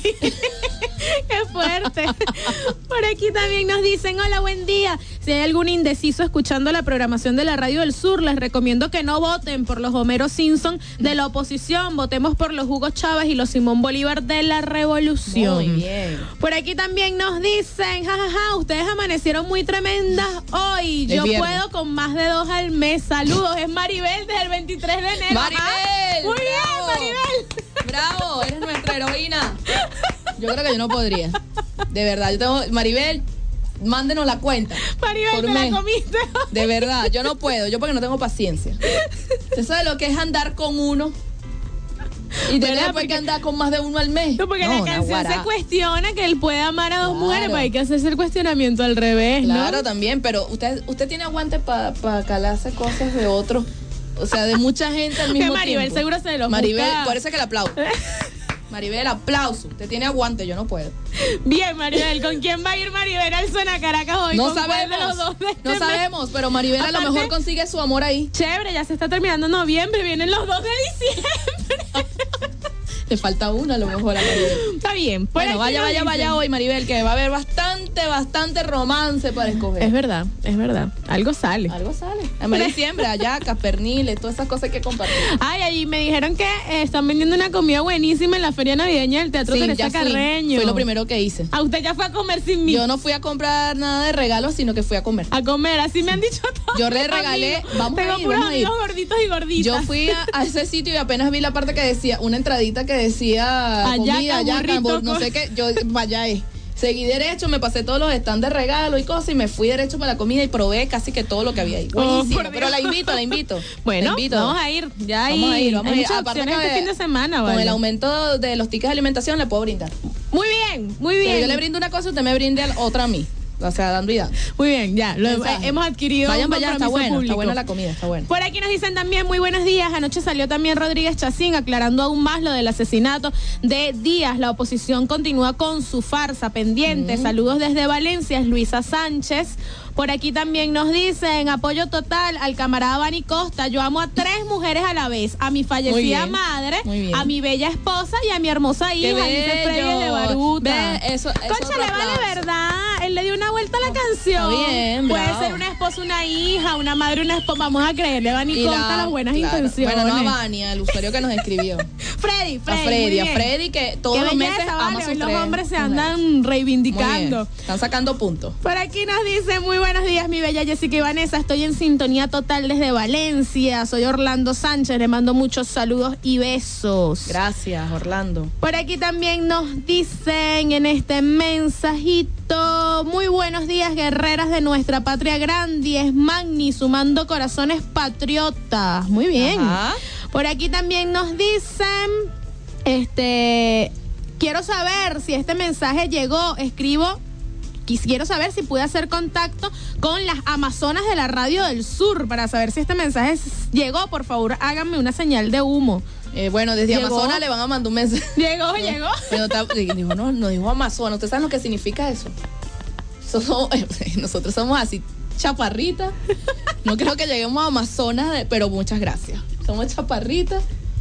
qué fuerte. Por aquí también nos dicen: hola, buen día. Si hay algún indeciso escuchando la programación de la Radio del Sur, les recomiendo que no voten por los Homero Simpson de la oposición. Votemos por los Hugo Chávez y los Simón Bolívar de la Revolución. Muy bien. Por aquí también nos dicen: jajaja, ja, ja, ustedes amanecieron muy tremendas hoy. Es Yo viernes. puedo con más de dos al mes. Saludos. Es Maribel desde el veintitrés de enero. Maribel, Ah, muy bravo. bien, Maribel. Bravo, eres nuestra heroína. Yo creo que yo no podría. De verdad, yo tengo... Maribel, mándenos la cuenta. Maribel, por te mes. la comiste. De verdad, yo no puedo. Yo porque no tengo paciencia. ¿Usted sabe lo que es andar con uno? Y tener después que andar con más de uno al mes. No, porque No, la canción naguará. se cuestiona que él puede amar a dos Claro. mujeres, pero hay que hacerse el cuestionamiento al revés, ¿no? Claro, también, pero usted usted tiene aguante para pa calarse cosas de otros. O sea, de mucha gente al mismo Que Maribel tiempo. seguro se los Maribel, busca. por eso es que la aplaudo. Maribel, aplauso. Usted tiene aguante, yo no puedo. Bien, Maribel, ¿con quién va a ir Maribel al Suena Caracas hoy? No ¿Con cuál sabemos, de los dos de este no mes? sabemos, pero Maribel a lo Aparte, mejor consigue su amor ahí. Chévere, ya se está terminando noviembre, vienen los dos de diciembre. Le falta una a lo mejor a Maribel. Está bien. Por Bueno, aquí vaya, nos vaya, dicen- vaya hoy, Maribel, que va a haber bastante, bastante romance para escoger. Es verdad, es verdad. Algo sale. Algo sale. En diciembre, allá, Caperniles, todas esas cosas hay que compartir. Ay, allí me dijeron que eh, están vendiendo una comida buenísima en la feria navideña del Teatro Sí, Teresa ya fui. Carreño. Fue lo primero que hice. A usted ya fue a comer sin mí. Yo no fui a comprar nada de regalos, sino que fui a comer. A comer, así me han dicho todos. Yo le mis regalé, amigos. vamos Tengo a ir, puros vamos a ir. amigos gorditos y gorditas. Yo fui a, a ese sitio y apenas vi la parte que decía, una entradita que decía Ayaca, comida, ayaca, burrito, bur- no co- sé qué, yo vaya ahí. Seguí derecho, me pasé todos los stands de regalo y cosas y me fui derecho para la comida y probé casi que todo lo que había ahí. Oh, Buenísimo, por pero Dios. la invito, la invito. Bueno, la invito. vamos a ir. Ya hay, Vamos a ir, vamos hay a ir. muchas Aparte opciones que este fin de semana, con vale. el aumento de los tickets de alimentación le puedo brindar. Muy bien, muy Pero bien. yo le brindo una cosa y usted me brinde otra a mí. O sea, dando y dando. Muy bien, ya. Lo, Mensaje. hemos adquirido Vayan un para allá, está compromiso bueno, público. está buena la comida, está buena. Por aquí nos dicen también muy buenos días. Anoche salió también Rodríguez Chacín aclarando aún más lo del asesinato de Díaz. La oposición continúa con su farsa pendiente. Mm. Saludos desde Valencia, es Luisa Sánchez. Por aquí también nos dicen apoyo total al camarada Bani Costa. Yo amo a tres mujeres a la vez. A mi fallecida bien, madre, muy bien. a mi bella esposa y a mi hermosa ¡Qué hija. Dice Freddy bello! de Baruta. Ve, eso- eso Concha, otro le vale aplauso. verdad. Él le dio una vuelta a la canción. Está bien, Puede bravo. ser una esposa, una hija, una madre, una esposa. Vamos a creerle a Bani Y Costa la- las buenas claro. intenciones. Bueno, no a Vania, el usuario que nos escribió. Freddy, Freddy. A Freddy, muy a bien. Freddy que todos Qué los belleza, meses ama vale. a sus Hoy los tres hombres se mujeres. andan Muy bien. reivindicando. Están sacando puntos. Por aquí nos dice, muy buenos días, mi bella Jessica y Vanessa. Estoy en sintonía total desde Valencia. Soy Orlando Sánchez. Le mando muchos saludos y besos. Gracias, Orlando. Por aquí también nos dicen en este mensajito, muy buenos días, guerreras de nuestra patria grande, es Magni, sumando corazones patriotas. Muy bien. Ajá. Por aquí también nos dicen, este, quiero saber si este mensaje llegó, escribo, quiero saber si pude hacer contacto con las Amazonas de la Radio del Sur para saber si este mensaje llegó. Por favor, háganme una señal de humo. Eh, bueno, desde ¿Llegó? Amazonas le van a mandar un mensaje. Llegó, no, llegó. Pero ta, dijo, no, no dijo Amazonas. ¿Ustedes saben lo que significa eso? Somos, nosotros somos así, chaparritas. No creo que lleguemos a Amazonas, de, pero muchas gracias. Somos chaparritas,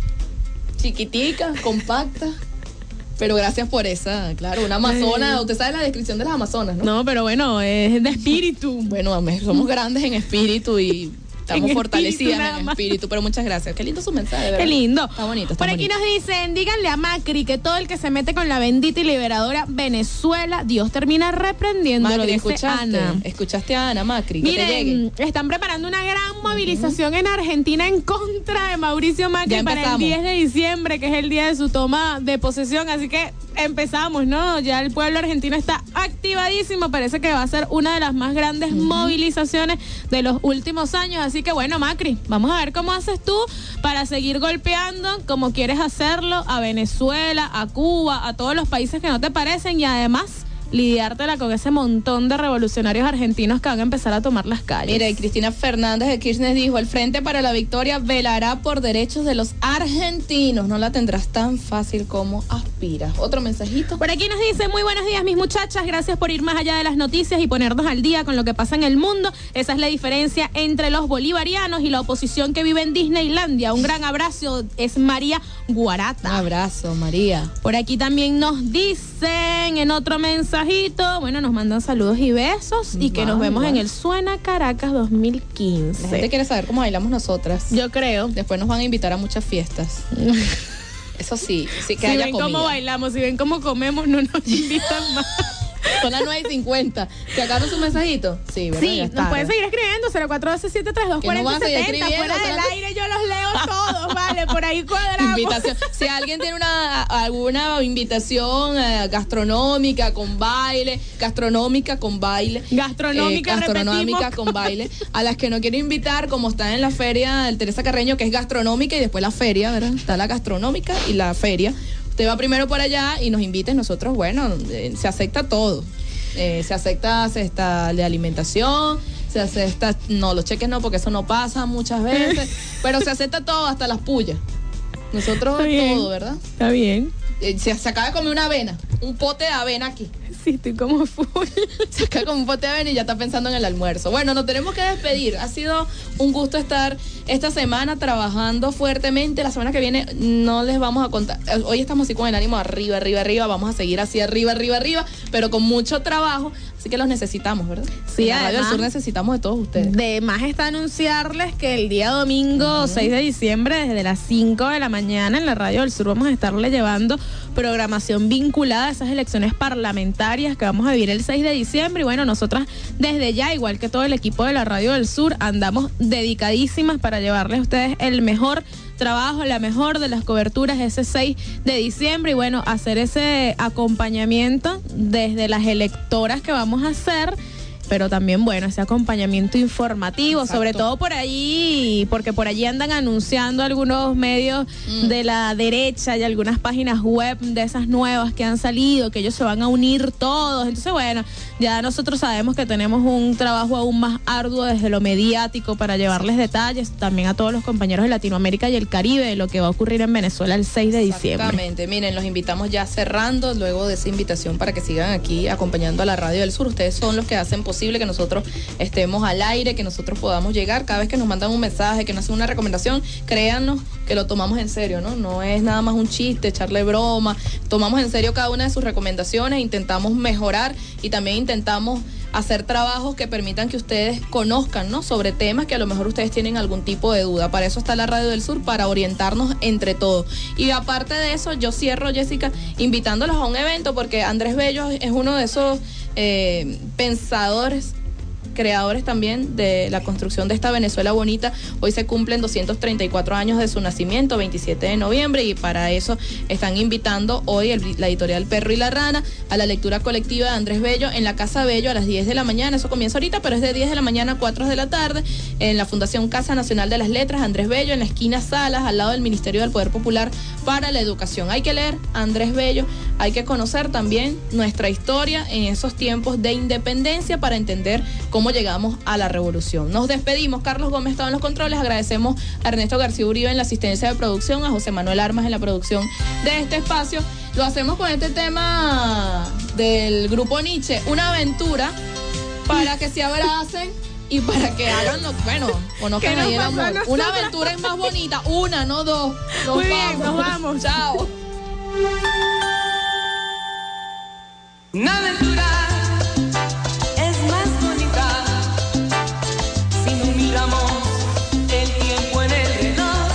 chiquiticas, compactas. Pero gracias por esa, claro, una amazona. Usted sabe la descripción de las amazonas, ¿no? No, pero bueno, es de espíritu. Bueno, somos grandes en espíritu y estamos en fortalecidas espíritu, en espíritu. Pero muchas gracias. Qué lindo su mensaje, de verdad. Qué lindo. Está bonito. Está por aquí bonito. nos dicen, díganle a Macri que todo el que se mete con la bendita y liberadora Venezuela, Dios termina reprendiendo. Macri, lo dice escuchaste, Ana. escuchaste a Ana Macri. Que te llegue. Miren, están preparando una gran movilización uh-huh. en Argentina en contra de Mauricio Macri para el diez de diciembre, que es el día de su toma de posesión. Así que empezamos, ¿no? Ya el pueblo argentino está activadísimo. Parece que va a ser una de las más grandes uh-huh. movilizaciones de los últimos años. Así que bueno, Macri, vamos a ver cómo haces tú para seguir golpeando como quieres hacerlo a Venezuela, a Cuba, a todos los países que no te parecen y además lidiártela con ese montón de revolucionarios argentinos que van a empezar a tomar las calles. Mira, y Cristina Fernández de Kirchner dijo, el Frente para la Victoria velará por derechos de los argentinos. No la tendrás tan fácil como aspiras. Otro mensajito. Por aquí nos dice, muy buenos días mis muchachas, gracias por ir más allá de las noticias y ponernos al día con lo que pasa en el mundo. Esa es la diferencia entre los bolivarianos y la oposición que vive en Disneylandia. Un gran abrazo, es María Guarata. Un abrazo, María. Por aquí también nos dicen en otro mensaje, bueno, nos mandan saludos y besos y que wow, nos vemos wow. en el Suena Caracas dos mil quince. La gente quiere saber cómo bailamos nosotras. Yo creo. Después nos van a invitar a muchas fiestas. Eso sí, sí que si haya ven comida. cómo bailamos, si ven cómo comemos, no nos invitan más. Son las nueve y cincuenta. ¿Se acabaron su mensajito? Sí, bueno, sí, nos pueden seguir escribiendo cero cuatro uno dos siete tres dos cuatro cero siete cero. Fuera del aire yo los leo todos, vale, por ahí cuadramos. Invitación. Si alguien tiene una alguna invitación eh, gastronómica con baile, gastronómica con baile, gastronómica, eh, gastronómica con baile, a las que no quiero invitar, como está en la feria del Teresa Carreño, que es gastronómica y después la feria, ¿verdad? Está la gastronómica y la feria. Usted va primero por allá y nos invita y nosotros, bueno, eh, se acepta todo. Eh, se acepta cesta de alimentación, se acepta, no, los cheques no, porque eso no pasa muchas veces, pero se acepta todo, hasta las pullas. Nosotros todo, ¿verdad? Está bien. Eh, se, se acaba de comer una avena, un pote de avena aquí. Sí, estoy como full. Se acaba de comer un pote de avena y ya está pensando en el almuerzo. Bueno, nos tenemos que despedir. Ha sido un gusto estar esta semana trabajando fuertemente. La semana que viene no les vamos a contar. Hoy estamos así con el ánimo arriba, arriba, arriba. Vamos a seguir así arriba, arriba, arriba, pero con mucho trabajo. Así que los necesitamos, ¿verdad? Sí, en la Radio del Sur necesitamos de todos ustedes. De más está anunciarles que el día domingo uh-huh. seis de diciembre, desde las cinco de la mañana, en la Radio del Sur vamos a estarle llevando programación vinculada a esas elecciones parlamentarias que vamos a vivir el seis de diciembre. Y bueno, nosotras desde ya, igual que todo el equipo de la Radio del Sur, andamos dedicadísimas para llevarles a ustedes el mejor trabajo, la mejor de las coberturas ese seis de diciembre y bueno, hacer ese acompañamiento desde las electoras que vamos a hacer, pero también, bueno, ese acompañamiento informativo, exacto. Sobre todo por allí, porque por allí andan anunciando algunos medios mm. de la derecha y algunas páginas web de esas nuevas que han salido, que ellos se van a unir todos. Entonces, bueno, ya nosotros sabemos que tenemos un trabajo aún más arduo desde lo mediático para llevarles detalles también a todos los compañeros de Latinoamérica y el Caribe de lo que va a ocurrir en Venezuela el seis de diciembre. Exactamente, miren, los invitamos ya cerrando, luego de esa invitación para que sigan aquí acompañando a la Radio del Sur. Ustedes son los que hacen posible que nosotros estemos al aire, que nosotros podamos llegar. Cada vez que nos mandan un mensaje, que nos hacen una recomendación, créannos que lo tomamos en serio, ¿no? No es nada más un chiste, echarle broma. Tomamos en serio cada una de sus recomendaciones, intentamos mejorar y también intentamos hacer trabajos que permitan que ustedes conozcan, ¿no? Sobre temas que a lo mejor ustedes tienen algún tipo de duda. Para eso está la Radio del Sur, para orientarnos entre todos. Y aparte de eso, yo cierro, Jessica, invitándolos a un evento, porque Andrés Bello es uno de esos eh, pensadores creadores también de la construcción de esta Venezuela bonita. Hoy se cumplen doscientos treinta y cuatro años de su nacimiento, veintisiete de noviembre, y para eso están invitando hoy el, la editorial Perro y la Rana a la lectura colectiva de Andrés Bello en la Casa Bello a las diez de la mañana. Eso comienza ahorita, pero es de diez de la mañana a cuatro de la tarde, en la Fundación Casa Nacional de las Letras, Andrés Bello, en la esquina Salas, al lado del Ministerio del Poder Popular para la Educación. Hay que leer a Andrés Bello, hay que conocer también nuestra historia en esos tiempos de independencia para entender cómo llegamos a la revolución. Nos despedimos. Carlos Gómez estaba en los controles. Agradecemos a Ernesto García Uribe en la asistencia de producción, a José Manuel Armas en la producción de este espacio. Lo hacemos con este tema del grupo Nietzsche, una aventura para que se abracen y para que hagan lo bueno, conozcan ahí el amor. Una aventura es más bonita, una, no dos. Nos Muy vamos. bien, nos vamos. Chao. Una aventura es más bonita si no miramos el tiempo en el reloj.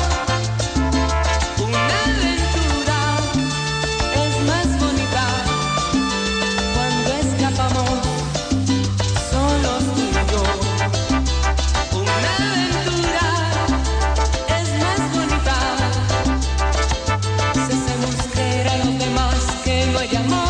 Una aventura es más bonita cuando escapamos solos tú y yo. Una aventura es más bonita si hacemos creer a los demás que no hay amor.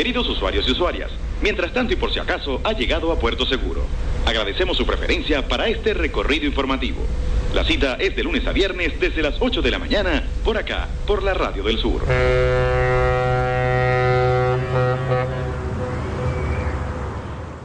Queridos usuarios y usuarias, mientras tanto y por si acaso ha llegado a Puerto Seguro. Agradecemos su preferencia para este recorrido informativo. La cita es de lunes a viernes desde las ocho de la mañana, por acá, por la Radio del Sur.